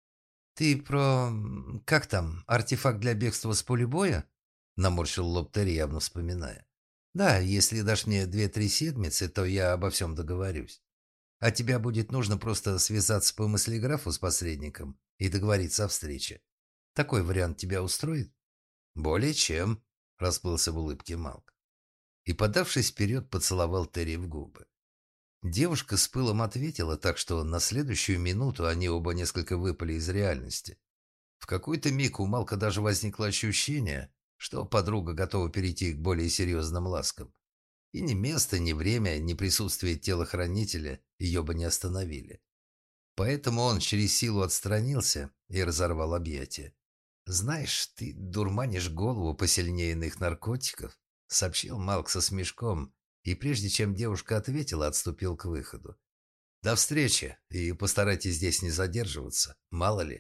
«Ты про... как там, артефакт для бегства с поля боя?» Наморщил лоб Терри, явно вспоминая. «Да, если дашь мне две-три седмицы, то я обо всем договорюсь. А тебе будет нужно просто связаться по мыслеграфу с посредником и договориться о встрече. Такой вариант тебя устроит?» «Более чем», — расплылся в улыбке Малк. И, подавшись вперед, поцеловал Терри в губы. Девушка с пылом ответила, так что на следующую минуту они оба несколько выпали из реальности. В какой-то миг у Малка даже возникло ощущение, что подруга готова перейти к более серьезным ласкам. И ни место, ни время, ни присутствие телохранителя ее бы не остановили. Поэтому он через силу отстранился и разорвал объятия. «Знаешь, ты дурманишь голову посильнее иных наркотиков», — сообщил Малк со смешком, и прежде чем девушка ответила, отступил к выходу. «До встречи, и постарайтесь здесь не задерживаться, мало ли».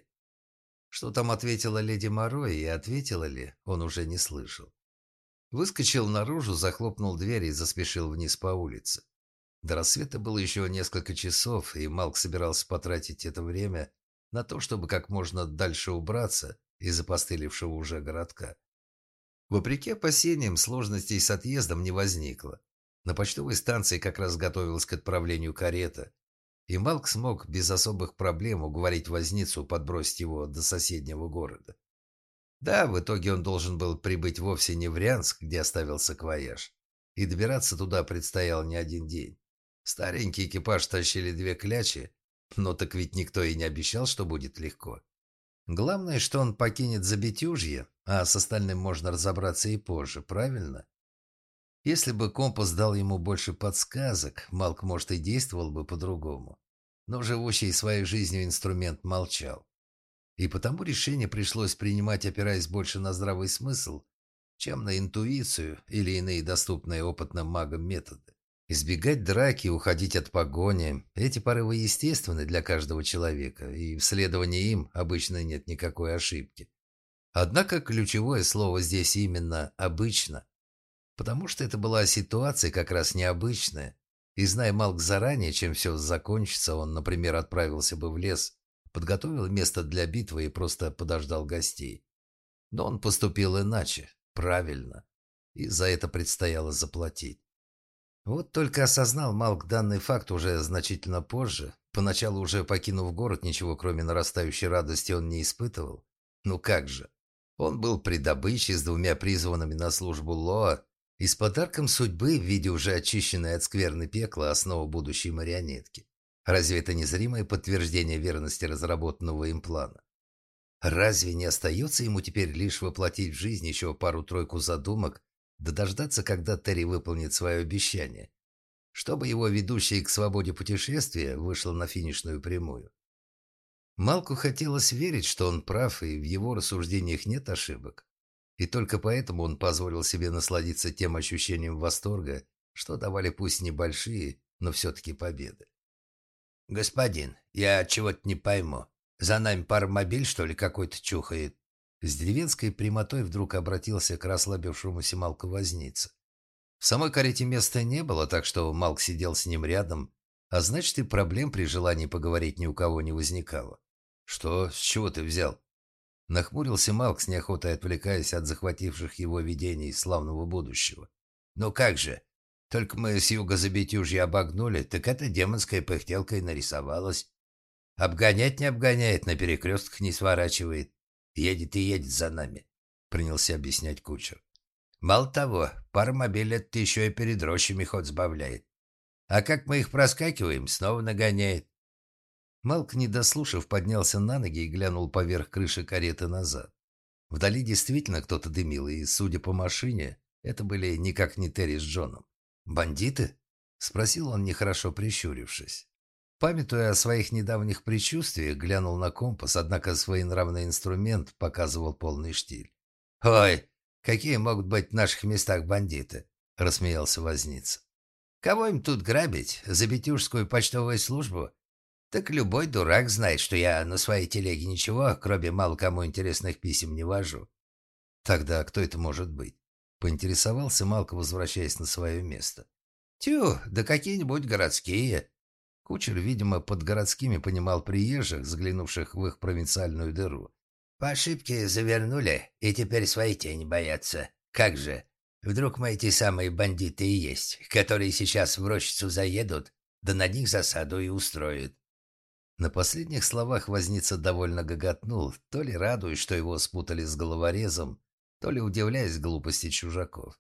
Что там ответила леди Моро, и ответила ли, он уже не слышал. Выскочил наружу, захлопнул дверь и заспешил вниз по улице. До рассвета было еще несколько часов, и Малк собирался потратить это время на то, чтобы как можно дальше убраться из опостылевшего уже городка. Вопреки опасениям, сложностей с отъездом не возникло. На почтовой станции как раз готовилась к отправлению карета, и Малк смог без особых проблем уговорить возницу подбросить его до соседнего города. Да, в итоге он должен был прибыть вовсе не в Рянск, где оставил саквояж, и добираться туда предстоял не один день. Старенький экипаж тащили две клячи, но так ведь никто и не обещал, что будет легко. Главное, что он покинет Забитюжье, а с остальным можно разобраться и позже, правильно? Если бы компас дал ему больше подсказок, Малк, может, и действовал бы по-другому. Но живущий своей жизнью инструмент молчал. И потому решение пришлось принимать, опираясь больше на здравый смысл, чем на интуицию или иные доступные опытным магам методы. Избегать драки, уходить от погони – эти порывы естественны для каждого человека, и в следовании им обычно нет никакой ошибки. Однако ключевое слово здесь именно «обычно», потому что это была ситуация как раз необычная, и, зная Малк заранее, чем все закончится, он, например, отправился бы в лес, подготовил место для битвы и просто подождал гостей. Но он поступил иначе, правильно, и за это предстояло заплатить. Вот только осознал Малк данный факт уже значительно позже. Поначалу, уже покинув город, ничего кроме нарастающей радости он не испытывал. Ну как же. Он был при добыче с двумя призванными на службу Лоа и с подарком судьбы в виде уже очищенной от скверны пекла основы будущей марионетки. Разве это незримое подтверждение верности разработанного им плана? Разве не остается ему теперь лишь воплотить в жизнь еще пару-тройку задумок, да дождаться, когда Терри выполнит свое обещание, чтобы его ведущее к свободе путешествие вышло на финишную прямую? Малку хотелось верить, что он прав, и в его рассуждениях нет ошибок. И только поэтому он позволил себе насладиться тем ощущением восторга, что давали пусть небольшие, но все-таки победы. «Господин, я чего-то не пойму. За нами паромобиль, что ли, какой-то чухает?» С деревенской прямотой вдруг обратился к расслабившемуся Малку возница. В самой карете места не было, так что Малк сидел с ним рядом, а значит, и проблем при желании поговорить ни у кого не возникало. «Что? С чего ты взял?» Нахмурился Малк с неохотой, отвлекаясь от захвативших его видений славного будущего. «Ну как же? Только мы с юга Забитюжья обогнули, так эта демонская пыхтелка и нарисовалась. Обгонять не обгоняет, на перекрестках не сворачивает. Едет и едет за нами», — принялся объяснять кучер. Мало того, паромобиль этот еще и перед рощами ход сбавляет. А как мы их проскакиваем, снова нагоняет. Малк, не дослушав, поднялся на ноги и глянул поверх крыши кареты назад. Вдали действительно кто-то дымил, и, судя по машине, это были никак не Терри с Джоном. «Бандиты?» — спросил он, нехорошо прищурившись. Памятуя о своих недавних предчувствиях, глянул на компас, однако своенравный инструмент показывал полный штиль. «Ой, какие могут быть в наших местах бандиты?» — рассмеялся возница. «Кого им тут грабить? За Бетюжскую почтовую службу? Так любой дурак знает, что я на своей телеге ничего, кроме мало кому интересных писем, не вожу». «Тогда кто это может быть?» — поинтересовался Малко, возвращаясь на свое место. «Тю, да какие-нибудь городские». Кучер, видимо, под городскими понимал приезжих, заглянувших в их провинциальную дыру. «По ошибке завернули, и теперь своей тени боятся. Как же? Вдруг мы эти самые бандиты и есть, которые сейчас в рощицу заедут, да на них засаду и устроят». На последних словах возница довольно гоготнул, то ли радуясь, что его спутали с головорезом, то ли удивляясь глупости чужаков.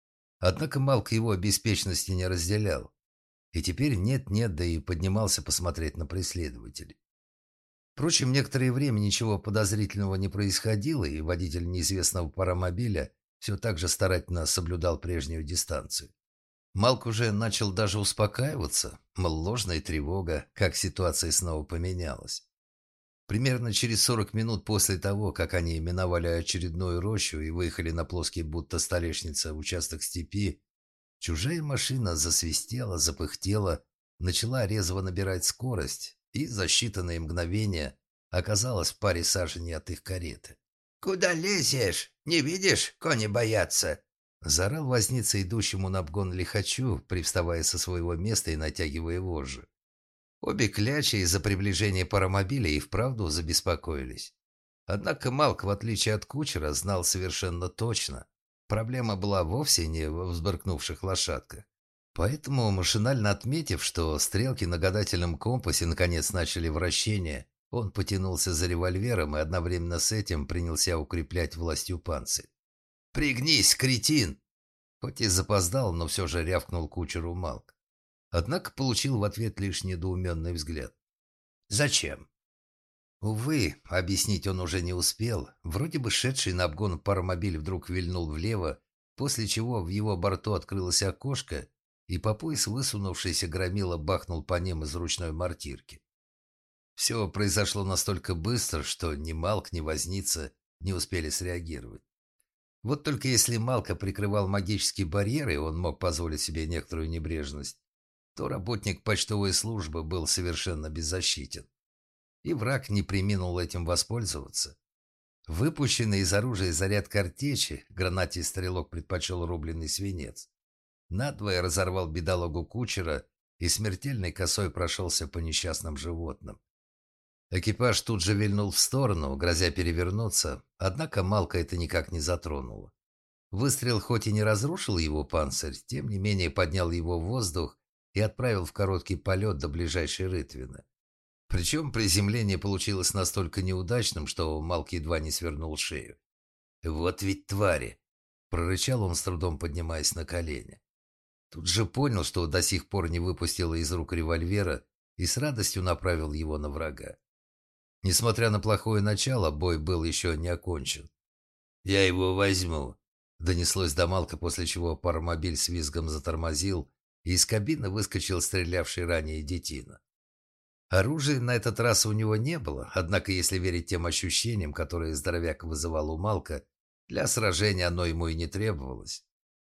Однако Малк его беспечности не разделял. И теперь нет-нет, да и поднимался посмотреть на преследователей. Впрочем, некоторое время ничего подозрительного не происходило, и водитель неизвестного паромобиля все так же старательно соблюдал прежнюю дистанцию. Малк уже начал даже успокаиваться, мол, ложная тревога, как ситуация снова поменялась. Примерно через сорок минут после того, как они миновали очередную рощу и выехали на плоский, будто столешница, участок степи, чужая машина засвистела, запыхтела, начала резво набирать скорость и за считанные мгновения оказалась в паре саженей от их кареты. «Куда лезешь? Не видишь? Кони боятся!» Заорал возница идущему на обгон лихачу, привставая со своего места и натягивая вожжи. Обе клячи из-за приближения паромобиля и вправду забеспокоились. Однако Малк, в отличие от кучера, знал совершенно точно. Проблема была вовсе не во взбрыкнувших лошадках. Поэтому, машинально отметив, что стрелки на гадательном компасе наконец начали вращение, он потянулся за револьвером и одновременно с этим принялся укреплять властью панцирь. «Пригнись, кретин!» Хоть и запоздал, но все же рявкнул кучеру Малк. Однако получил в ответ лишь недоуменный взгляд. «Зачем?» Увы, объяснить он уже не успел. Вроде бы шедший на обгон паромобиль вдруг вильнул влево, после чего в его борту открылось окошко, и по пояс высунувшийся громила бахнул по ним из ручной мортирки. Все произошло настолько быстро, что ни Малк, ни Возница не успели среагировать. Вот только если Малка прикрывал магические барьеры, и он мог позволить себе некоторую небрежность, то работник почтовой службы был совершенно беззащитен. И враг не преминул этим воспользоваться. Выпущенный из оружия заряд картечи, гранате стрелок предпочел рубленый свинец, надвое разорвал бедолагу кучера и смертельной косой прошелся по несчастным животным. Экипаж тут же вильнул в сторону, грозя перевернуться, однако Малка это никак не затронуло. Выстрел хоть и не разрушил его панцирь, тем не менее поднял его в воздух и отправил в короткий полет до ближайшей рытвины. Причем приземление получилось настолько неудачным, что Малк едва не свернул шею. «Вот ведь твари!» – прорычал он, с трудом поднимаясь на колени. Тут же понял, что до сих пор не выпустил из рук револьвера и с радостью направил его на врага. Несмотря на плохое начало, бой был еще не окончен. «Я его возьму», — донеслось до Малка, после чего паромобиль с визгом затормозил, и из кабины выскочил стрелявший ранее детина. Оружия на этот раз у него не было, однако, если верить тем ощущениям, которые здоровяк вызывал у Малка, для сражения оно ему и не требовалось.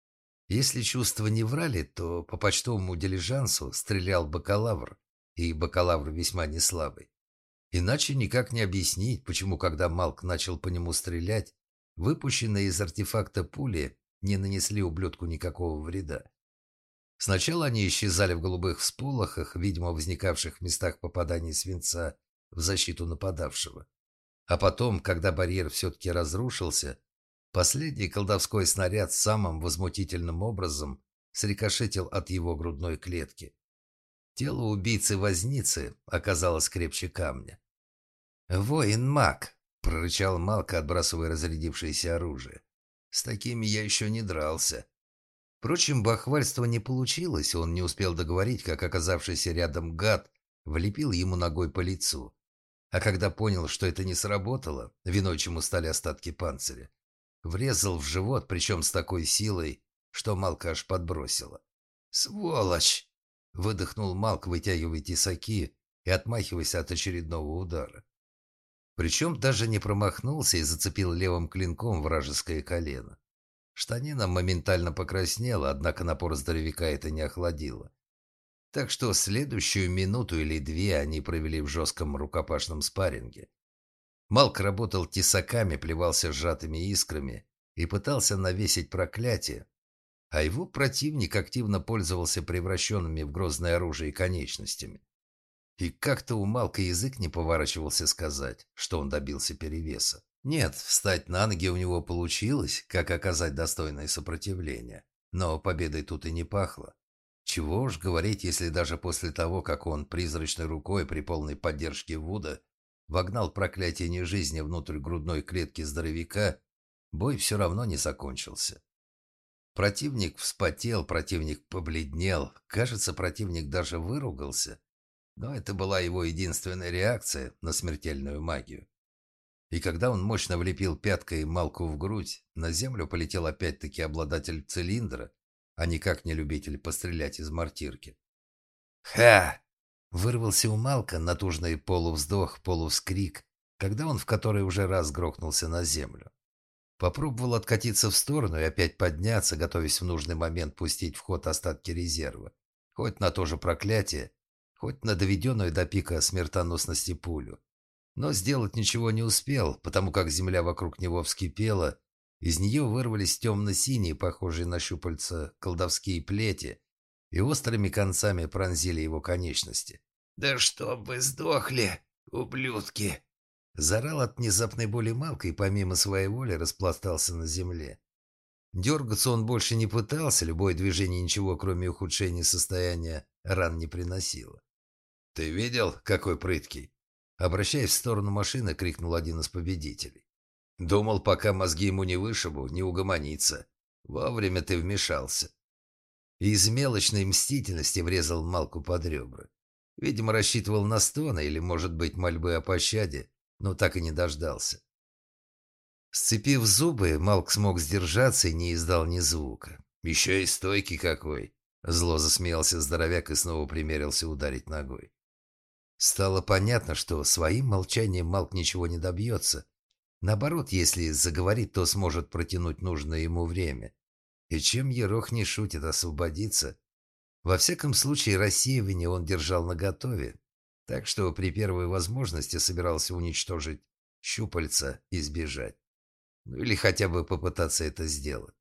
Если чувства не врали, то по почтовому дилижансу стрелял бакалавр, и бакалавр весьма неслабый. Иначе никак не объяснить, почему, когда Малк начал по нему стрелять, выпущенные из артефакта пули не нанесли ублюдку никакого вреда. Сначала они исчезали в голубых всполохах, видимо, возникавших в местах попадания свинца в защиту нападавшего. А потом, когда барьер все-таки разрушился, последний колдовской снаряд самым возмутительным образом срикошетил от его грудной клетки. Тело убийцы-возницы оказалось крепче камня. «Воин-маг!» — прорычал Малка, отбрасывая разрядившееся оружие. С такими я еще не дрался». Впрочем, бахвальства не получилось, он не успел договорить, как оказавшийся рядом гад влепил ему ногой по лицу. А когда понял, что это не сработало, виной чему стали остатки панциря, врезал в живот, причем с такой силой, что Малка аж подбросило. «Сволочь!» — выдохнул Малк, вытягивая тесаки и отмахиваясь от очередного удара. Причем даже не промахнулся и зацепил левым клинком вражеское колено. Штанина моментально покраснела, однако напор здоровяка это не охладило. Так что следующую минуту или две они провели в жестком рукопашном спарринге. Малк работал тесаками, плевался сжатыми искрами и пытался навесить проклятие, а его противник активно пользовался превращенными в грозное оружие конечностями. И как-то у Малка язык не поворачивался сказать, что он добился перевеса. Нет, встать на ноги у него получилось, как оказать достойное сопротивление. Но победой тут и не пахло. Чего уж говорить, если даже после того, как он призрачной рукой при полной поддержке Вуда вогнал проклятие нежизни внутрь грудной клетки здоровяка, бой все равно не закончился. Противник вспотел, противник побледнел, кажется, противник даже выругался. Но это была его единственная реакция на смертельную магию. И когда он мощно влепил пяткой Малку в грудь, на землю полетел опять-таки обладатель цилиндра, а никак не любитель пострелять из мортирки. «Ха!» — вырвался у Малка натужный полувздох, полувскрик, когда он в который уже раз грохнулся на землю. Попробовал откатиться в сторону и опять подняться, готовясь в нужный момент пустить в ход остатки резерва. Хоть на то же проклятие, хоть на доведенную до пика смертоносности пулю. Но сделать ничего не успел, потому как земля вокруг него вскипела, из нее вырвались темно-синие, похожие на щупальца, колдовские плети, и острыми концами пронзили его конечности. «Да чтоб вы сдохли, ублюдки!» Заорал от внезапной боли Малка и помимо своей воли распластался на земле. Дергаться он больше не пытался, любое движение ничего, кроме ухудшения состояния, ран не приносило. «Ты видел, какой прыткий?» Обращаясь в сторону машины, крикнул один из победителей. «Думал, пока мозги ему не вышибу, не угомонится. Вовремя ты вмешался». И из мелочной мстительности врезал Малку под ребра. Видимо, рассчитывал на стоны или, может быть, мольбы о пощаде, но так и не дождался. Сцепив зубы, Малк смог сдержаться и не издал ни звука. «Еще и стойкий какой!» Зло засмеялся здоровяк и снова примерился ударить ногой. Стало понятно, что своим молчанием Малк ничего не добьется. Наоборот, если заговорит, то сможет протянуть нужное ему время. И чем Ерох не шутит освободиться? Во всяком случае, рассеивание он держал наготове, так что при первой возможности собирался уничтожить щупальца и сбежать. Ну или хотя бы попытаться это сделать.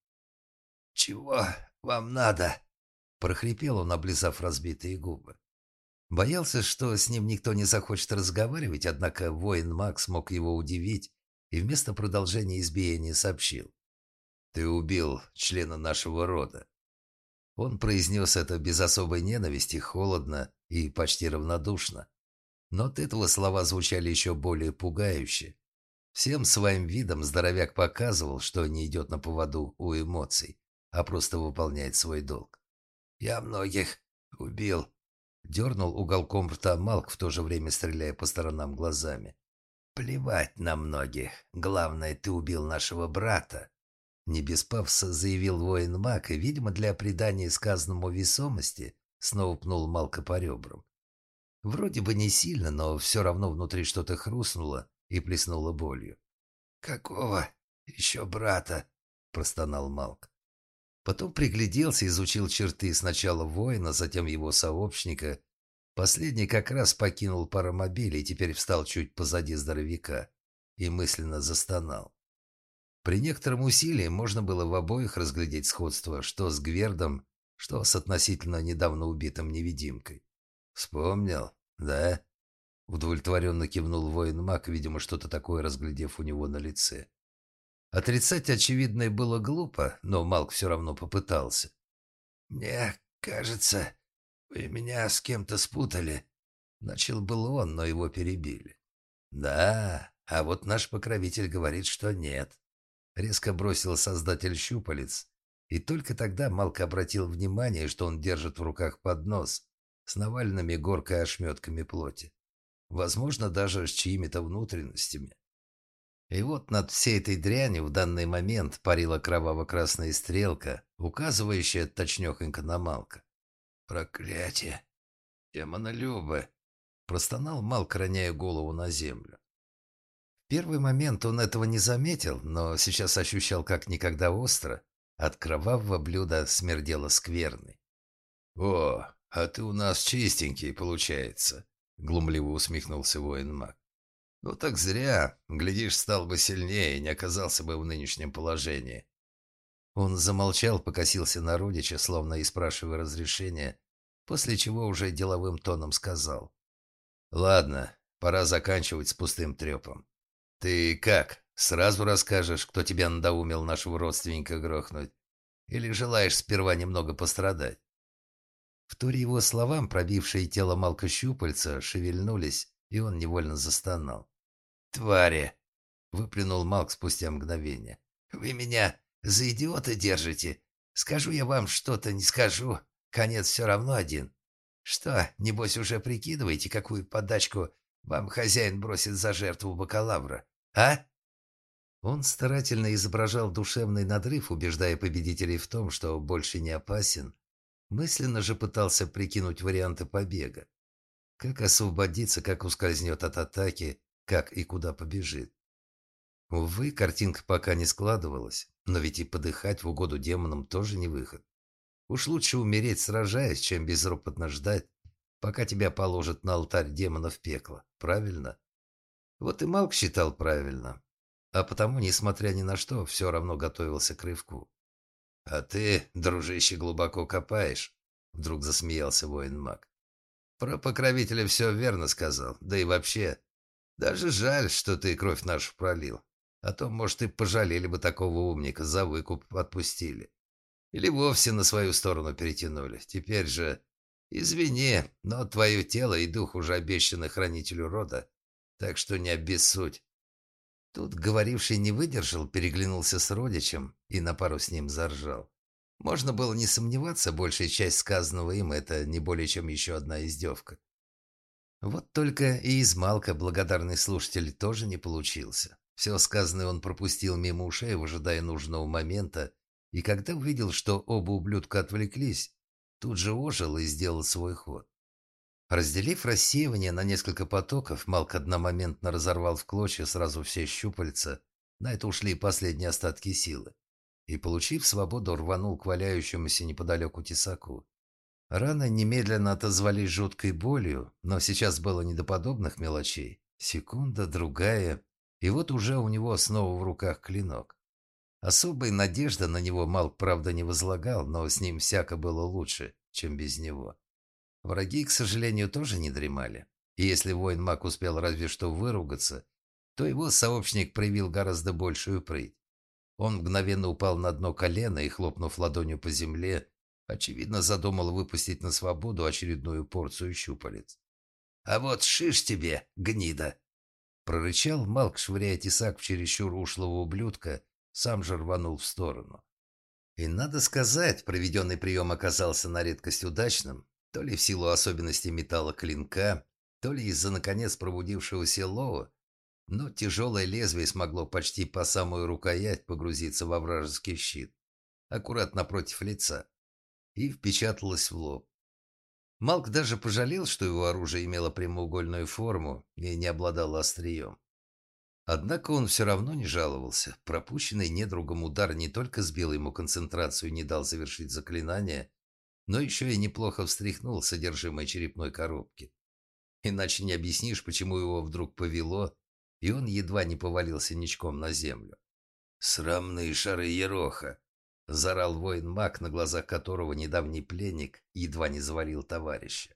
«Чего вам надо?» – прохрипел он, облизав разбитые губы. Боялся, что с ним никто не захочет разговаривать, однако воин-маг смог его удивить и вместо продолжения избиения сообщил. «Ты убил члена нашего рода». Он произнес это без особой ненависти, холодно и почти равнодушно. Но от этого слова звучали еще более пугающе. Всем своим видом здоровяк показывал, что не идет на поводу у эмоций, а просто выполняет свой долг. «Я многих убил», — дернул уголком рта Малк, в то же время стреляя по сторонам глазами. «Плевать на многих. Главное, ты убил нашего брата», — не без пафоса заявил воин-маг, и, видимо, для придания сказанному весомости снова пнул Малка по ребрам. Вроде бы не сильно, но все равно внутри что-то хрустнуло и плеснуло болью. «Какого еще брата?» – простонал Малк. Потом пригляделся, изучил черты сначала воина, затем его сообщника. Последний как раз покинул паромобиль и теперь встал чуть позади здоровяка и мысленно застонал. При некотором усилии можно было в обоих разглядеть сходство, что с Гвердом, что с относительно недавно убитым невидимкой. «Вспомнил, да?» Удовлетворенно кивнул воин-маг, видимо, что-то такое разглядев у него на лице. Отрицать очевидное было глупо, но Малк все равно попытался. «Мне кажется, вы меня с кем-то спутали». Начал был он, но его перебили. «Да, а вот наш покровитель говорит, что нет». резко бросил создатель щупалец. И только тогда Малк обратил внимание, что он держит в руках поднос с наваленными горкой ошметками плоти. Возможно, даже с чьими-то внутренностями. И вот над всей этой дрянью в данный момент парила кроваво-красная стрелка, указывающая точнёхонько на Малка. «Проклятие! Демонолюбы!» – простонал Малк, роняя голову на землю. В первый момент он этого не заметил, но сейчас ощущал как никогда остро. От кровавого блюда смердело скверной. «О, а ты у нас чистенький, получается», — глумливо усмехнулся воин-маг. «Ну так зря. Глядишь, стал бы сильнее и не оказался бы в нынешнем положении». Он замолчал, покосился на родича, словно и спрашивая разрешения, после чего уже деловым тоном сказал. «Ладно, пора заканчивать с пустым трепом. Ты как, сразу расскажешь, кто тебя надоумил нашего родственника грохнуть? Или желаешь сперва немного пострадать?» Вторе его словам, пробившие тело Малка щупальца, шевельнулись, и он невольно застонал. «Твари!» — выплюнул Малк спустя мгновение. «Вы меня за идиота держите? Скажу я вам что-то, не скажу. Конец все равно один. Что, небось, уже прикидываете, какую подачку вам хозяин бросит за жертву бакалавра, а?» Он старательно изображал душевный надрыв, убеждая победителей в том, что больше не опасен. Мысленно же пытался прикинуть варианты побега. Как освободиться, как ускользнет от атаки, как и куда побежит. Увы, картинка пока не складывалась, но ведь и подыхать в угоду демонам тоже не выход. Уж лучше умереть, сражаясь, чем безропотно ждать, пока тебя положат на алтарь демонов пекла. Правильно? Вот и Малк считал правильно. А потому, несмотря ни на что, все равно готовился к рывку. «А ты, дружище, глубоко копаешь», — вдруг засмеялся воин-маг. «Про покровителя все верно сказал, да и вообще. Даже жаль, что ты кровь нашу пролил. А то, может, и пожалели бы такого умника, за выкуп отпустили. Или вовсе на свою сторону перетянули. Теперь же, извини, но твое тело и дух уже обещаны хранителю рода, так что не обессудь». Тут говоривший не выдержал, переглянулся с родичем и на пару с ним заржал. Можно было не сомневаться, большая часть сказанного им – это не более чем еще одна издевка. Вот только и из Малка благодарный слушатель тоже не получился. Все сказанное он пропустил мимо ушей, ожидая нужного момента, и когда увидел, что оба ублюдка отвлеклись, тут же ожил и сделал свой ход. Разделив рассеивание на несколько потоков, Малк одномоментно разорвал в клочья сразу все щупальца, на это ушли последние остатки силы, и, получив свободу, рванул к валяющемуся неподалеку тесаку. Раны немедленно отозвались жуткой болью, но сейчас было не до подобных мелочей. Секунда, другая, и вот уже у него снова в руках клинок. Особой надежды на него Малк, правда, не возлагал, но с ним всяко было лучше, чем без него. Враги, к сожалению, тоже не дремали. И если воин-маг успел разве что выругаться, то его сообщник проявил гораздо большую прыть. Он мгновенно упал на дно колена и, хлопнув ладонью по земле, очевидно, задумал выпустить на свободу очередную порцию щупалец. «А вот шиш тебе, гнида!» — прорычал Малк, швыряя тесак в чересчур ушлого ублюдка, сам же рванул в сторону. И надо сказать, проведенный прием оказался на редкость удачным, то ли в силу особенностей металла клинка, то ли из-за наконец пробудившегося Лоа, но тяжелое лезвие смогло почти по самую рукоять погрузиться во вражеский щит, аккурат напротив лица, и впечаталось в лоб. Малк даже пожалел, что его оружие имело прямоугольную форму и не обладало острием. Однако он все равно не жаловался. Пропущенный недругом удар не только сбил ему концентрацию и не дал завершить заклинание, но еще и неплохо встряхнул содержимое черепной коробки. Иначе не объяснишь, почему его вдруг повело, и он едва не повалился ничком на землю. «Срамные шары Ероха!» — заорал воин-маг, на глазах которого недавний пленник едва не завалил товарища.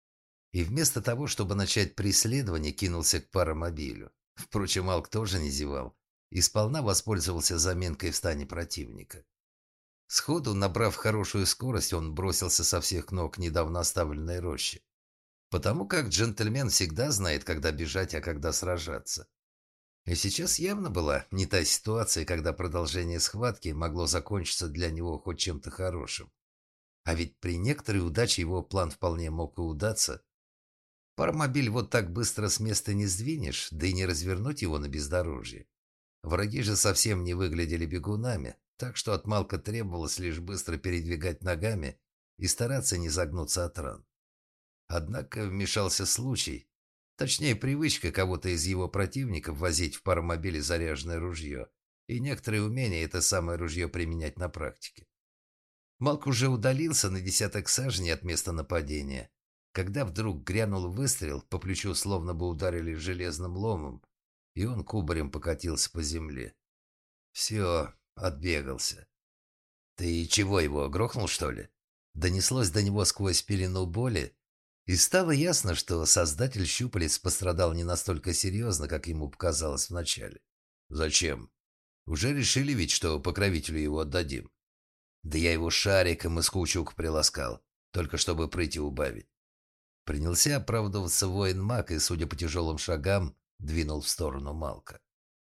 И вместо того, чтобы начать преследование, кинулся к паромобилю. Впрочем, Малк тоже не зевал и сполна воспользовался заминкой в стане противника. Сходу, набрав хорошую скорость, он бросился со всех ног к недавно оставленной роще. Потому как джентльмен всегда знает, когда бежать, а когда сражаться. И сейчас явно была не та ситуация, когда продолжение схватки могло закончиться для него хоть чем-то хорошим. А ведь при некоторой удаче его план вполне мог и удаться. Паромобиль вот так быстро с места не сдвинешь, да и не развернуть его на бездорожье. Враги же совсем не выглядели бегунами, так что от Малка требовалось лишь быстро передвигать ногами и стараться не загнуться от ран. Однако вмешался случай, точнее привычка кого-то из его противников возить в паромобиле заряженное ружье и некоторые умения это самое ружье применять на практике. Малк уже удалился на десяток саженей от места нападения, когда вдруг грянул выстрел, по плечу словно бы ударили железным ломом, и он кубарем покатился по земле. Все, отбегался. «Ты чего, его грохнул, что ли?» Донеслось до него сквозь пелену боли, и стало ясно, что создатель щупалец пострадал не настолько серьезно, как ему показалось вначале. «Зачем? Уже решили ведь, что покровителю его отдадим?» «Да я его шариком из каучука приласкал, только чтобы прыть и убавить». Принялся оправдываться воин-маг и, судя по тяжелым шагам, двинул в сторону Малка.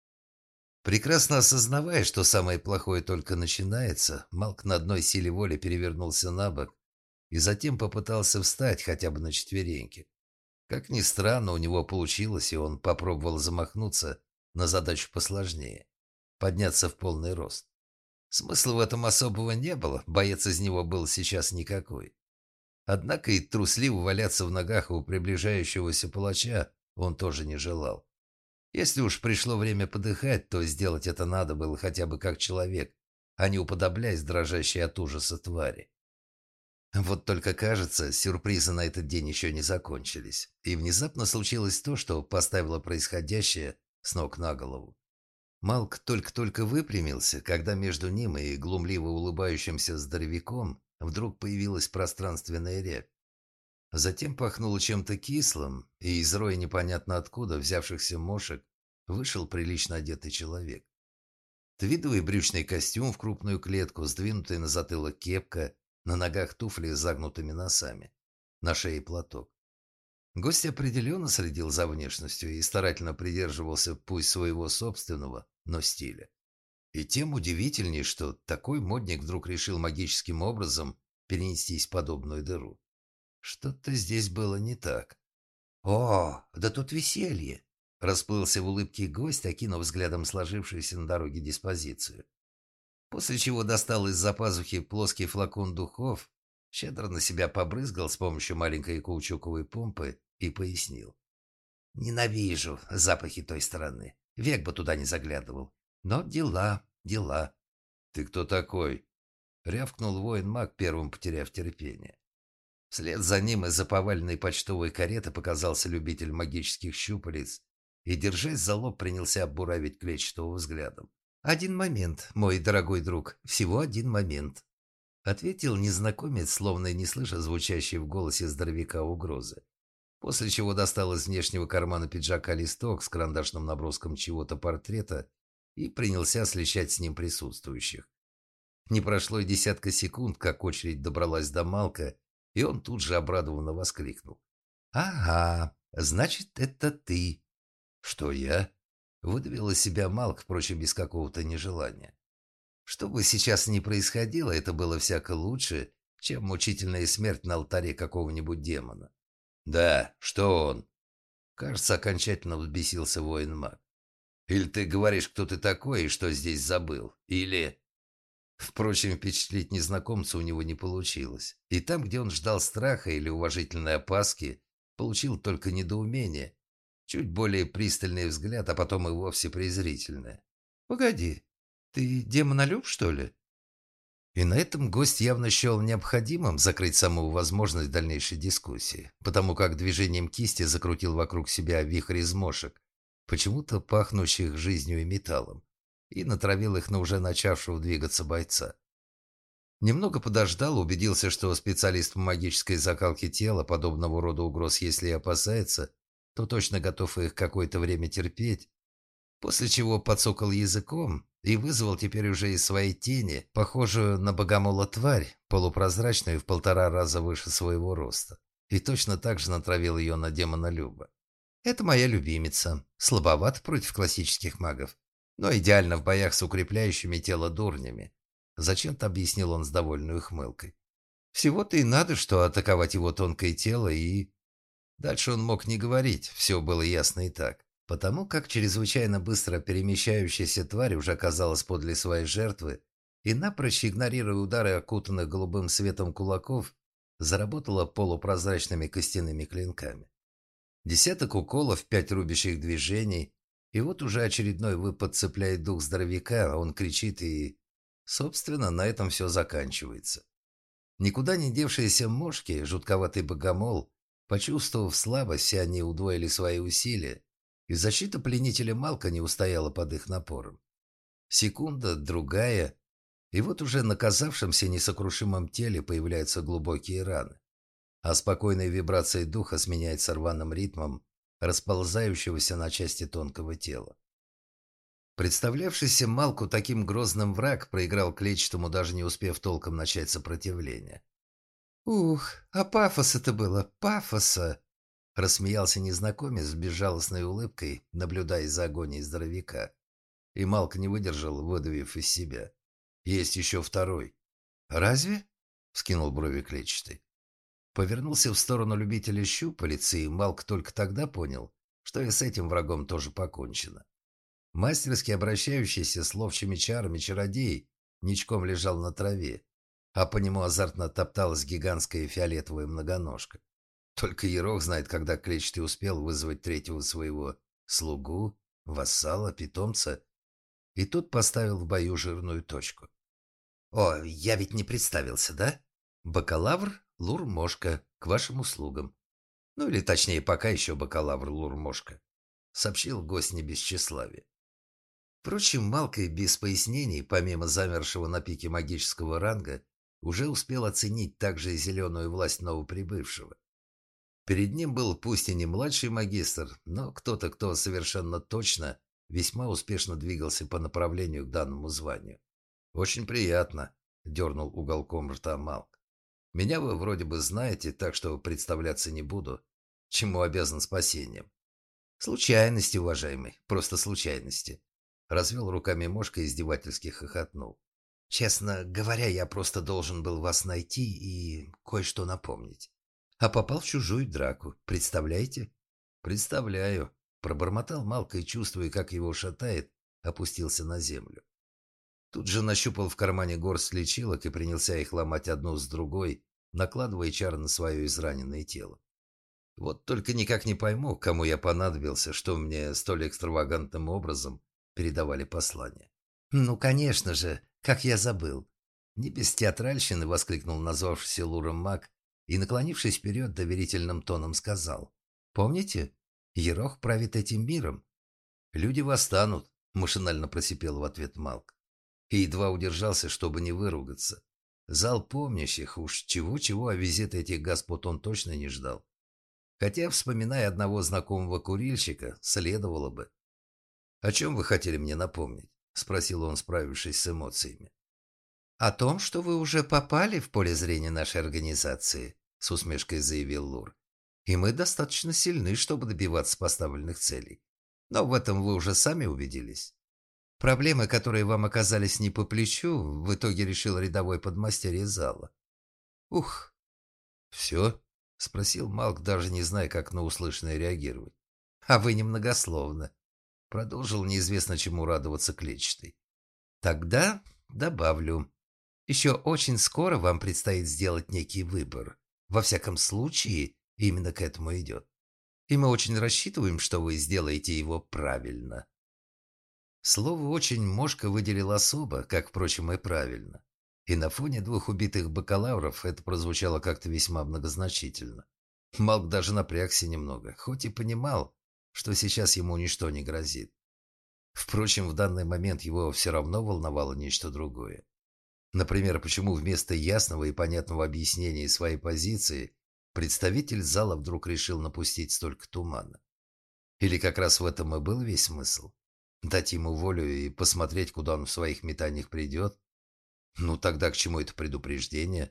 Прекрасно осознавая, что самое плохое только начинается, Малк на одной силе воли перевернулся на бок и затем попытался встать хотя бы на четвереньки. Как ни странно, у него получилось, и он попробовал замахнуться на задачу посложнее – подняться в полный рост. Смысла в этом особого не было, боец из него был сейчас никакой. Однако и трусливо валяться в ногах у приближающегося палача он тоже не желал. Если уж пришло время подыхать, то сделать это надо было хотя бы как человек, а не уподобляясь дрожащей от ужаса твари. Вот только кажется, сюрпризы на этот день еще не закончились, и внезапно случилось то, что поставило происходящее с ног на голову. Малк только-только выпрямился, когда между ним и глумливо улыбающимся здоровяком вдруг появилась пространственная рябь. Затем пахнуло чем-то кислым, и из роя непонятно откуда взявшихся мошек вышел прилично одетый человек. Твидовый брючный костюм в крупную клетку, сдвинутая на затылок кепка, на ногах туфли с загнутыми носами, на шее платок. Гость определенно следил за внешностью и старательно придерживался пусть своего собственного, но стиля. И тем удивительней, что такой модник вдруг решил магическим образом перенестись в подобную дыру. Что-то здесь было не так. «О, да тут веселье!» — расплылся в улыбке гость, окинув взглядом сложившуюся на дороге диспозицию. После чего достал из-за пазухи плоский флакон духов, щедро на себя побрызгал с помощью маленькой каучуковой помпы и пояснил. «Ненавижу запахи той стороны. Век бы туда не заглядывал. Но дела, дела». «Ты кто такой?» — рявкнул воин-маг, первым потеряв терпение. Вслед за ним из-за поваленной почтовой кареты показался любитель магических щупалец и, держась за лоб, принялся обуравить клетчатого взглядом. «Один момент, мой дорогой друг, всего один момент», — ответил незнакомец, словно не слыша звучащей в голосе здоровяка угрозы, после чего достал из внешнего кармана пиджака листок с карандашным наброском чего-то портрета и принялся сличать с ним присутствующих. Не прошло и десятка секунд, как очередь добралась до Малка, и он тут же обрадованно воскликнул. «Ага, значит, это ты». «Что я?» — выдавил из себя Малк, впрочем, без какого-то нежелания. Что бы сейчас ни происходило, это было всяко лучше, чем мучительная смерть на алтаре какого-нибудь демона. «Да, что он?» Кажется, окончательно взбесился воин-маг. «Или ты говоришь, кто ты такой и что здесь забыл? Или...» Впрочем, впечатлить незнакомца у него не получилось. И там, где он ждал страха или уважительной опаски, получил только недоумение, чуть более пристальный взгляд, а потом и вовсе презрительное. «Погоди, ты демонолюб, что ли?» И на этом гость явно счел необходимым закрыть саму возможность дальнейшей дискуссии, потому как движением кисти закрутил вокруг себя вихрь из мошек, почему-то пахнущих жизнью и металлом, и натравил их на уже начавшего двигаться бойца. Немного подождал, убедился, что специалист по магической закалке тела подобного рода угроз, если и опасается, то точно готов их какое-то время терпеть, после чего подсокал языком и вызвал теперь уже из своей тени, похожую на богомола тварь, полупрозрачную в полтора раза выше своего роста, и точно так же натравил ее на демона Люба. Это моя любимица. Слабоват против классических магов, но идеально в боях с укрепляющими тело дурнями. Зачем-то объяснил он с довольной ухмылкой. Всего-то и надо, что атаковать его тонкое тело и... Дальше он мог не говорить, все было ясно и так. Потому как чрезвычайно быстро перемещающаяся тварь уже оказалась подле своей жертвы и, напрочь игнорируя удары окутанных голубым светом кулаков, заработала полупрозрачными костяными клинками. Десяток уколов, пять рубящих движений, и вот уже очередной выпад цепляет дух здоровяка, а он кричит и... Собственно, на этом все заканчивается. Никуда не девшиеся мошки, жутковатый богомол, почувствовав слабость, все они удвоили свои усилия, и защита пленителя Малка не устояла под их напором. Секунда, другая, и вот уже на казавшемся несокрушимом теле появляются глубокие раны, а спокойная вибрация духа сменяется рваным ритмом расползающегося на части тонкого тела. Представлявшийся Малку таким грозным враг проиграл клетчатому, даже не успев толком начать сопротивление. «Ух, а пафоса-то было, пафоса!» Рассмеялся незнакомец с безжалостной улыбкой, наблюдая за агонией здоровяка. И Малк не выдержал, выдавив из себя. «Есть еще второй». «Разве?» — вскинул брови клетчатый. Повернулся в сторону любителя щупалец, и Малк только тогда понял, что и с этим врагом тоже покончено. Мастерски обращающийся с ловчими чарами чародей ничком лежал на траве, а по нему азартно топталась гигантская фиолетовая многоножка. Только Ерох знает, когда клетчатый успел вызвать третьего своего слугу, вассала, питомца, и тот поставил в бою жирную точку. «О, я ведь не представился, да? Бакалавр Лур-Мошка, к вашим услугам. Ну или точнее, пока еще бакалавр Лур-Мошка», — сообщил гость не без тщеславия. Впрочем, Малкой без пояснений, помимо замершего на пике магического ранга, уже успел оценить также и зеленую власть новоприбывшего. Перед ним был пусть и не младший магистр, но кто-то, кто совершенно точно весьма успешно двигался по направлению к данному званию. «Очень приятно», — дернул уголком рта Малк. «Меня вы вроде бы знаете, так что представляться не буду, чему обязан спасением». «Случайности, уважаемый, просто случайности», — развел руками Мошка и издевательски хохотнул. «Честно говоря, я просто должен был вас найти и кое-что напомнить. А попал в чужую драку, представляете?» «Представляю», — пробормотал Малка и, чувствуя, как его шатает, опустился на землю. Тут же нащупал в кармане горсть лечилок и принялся их ломать одну с другой, накладывая чар на свое израненное тело. Вот только никак не пойму, кому я понадобился, что мне столь экстравагантным образом передавали послание. «Ну, конечно же, как я забыл!» Не без театральщины воскликнул назвавшийся Луром маг и, наклонившись вперед, доверительным тоном сказал. «Помните? Ерох правит этим миром». «Люди восстанут», — машинально просипел в ответ Малк. И едва удержался, чтобы не выругаться. Зал помнящих, уж чего-чего, а визита этих господ он точно не ждал. Хотя, вспоминая одного знакомого курильщика, следовало бы. «О чем вы хотели мне напомнить?» — спросил он, справившись с эмоциями. «О том, что вы уже попали в поле зрения нашей организации», — с усмешкой заявил Лур. «И мы достаточно сильны, чтобы добиваться поставленных целей. Но в этом вы уже сами убедились. Проблемы, которые вам оказались не по плечу, в итоге решил рядовой подмастерье зала». «Ух!» «Все?» — спросил Малк, даже не зная, как на услышанное реагировать. «А вы немногословно», — продолжил неизвестно чему радоваться клетчатый. «Тогда добавлю. Еще очень скоро вам предстоит сделать некий выбор. Во всяком случае, именно к этому идет. И мы очень рассчитываем, что вы сделаете его правильно». Слово «очень» Мошка выделил особо, как, впрочем, и правильно. И на фоне двух убитых бакалавров это прозвучало как-то весьма многозначительно. Малк даже напрягся немного, хоть и понимал, что сейчас ему ничто не грозит. Впрочем, в данный момент его все равно волновало нечто другое. Например, почему вместо ясного и понятного объяснения своей позиции представитель зала вдруг решил напустить столько тумана? Или как раз в этом и был весь смысл? Дать ему волю и посмотреть, куда он в своих метаниях придет? Ну тогда к чему это предупреждение?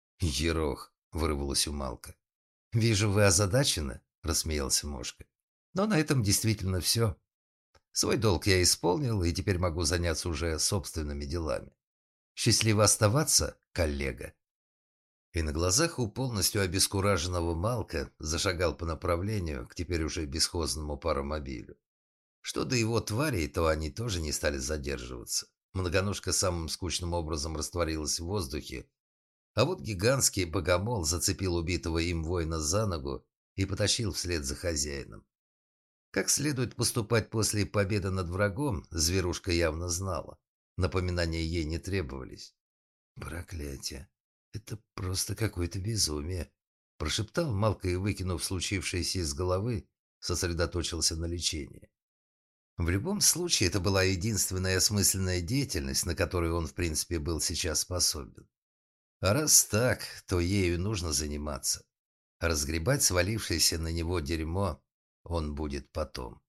«Ерох», — вырвалось у Малка. «Вижу, вы озадачены», — рассмеялся Мошка. Но на этом действительно все. Свой долг я исполнил, и теперь могу заняться уже собственными делами. Счастливо оставаться, коллега. И на глазах у полностью обескураженного Малка зашагал по направлению к теперь уже бесхозному паромобилю. Что до его тварей, то они тоже не стали задерживаться. Многоножка самым скучным образом растворилась в воздухе, а вот гигантский богомол зацепил убитого им воина за ногу и потащил вслед за хозяином. Как следует поступать после победы над врагом, зверушка явно знала. Напоминания ей не требовались. «Проклятие! Это просто какое-то безумие!» Прошептал Малка и, выкинув случившееся из головы, сосредоточился на лечении. В любом случае, это была единственная осмысленная деятельность, на которую он, в принципе, был сейчас способен. А раз так, то ею нужно заниматься. Разгребать свалившееся на него дерьмо он будет потом.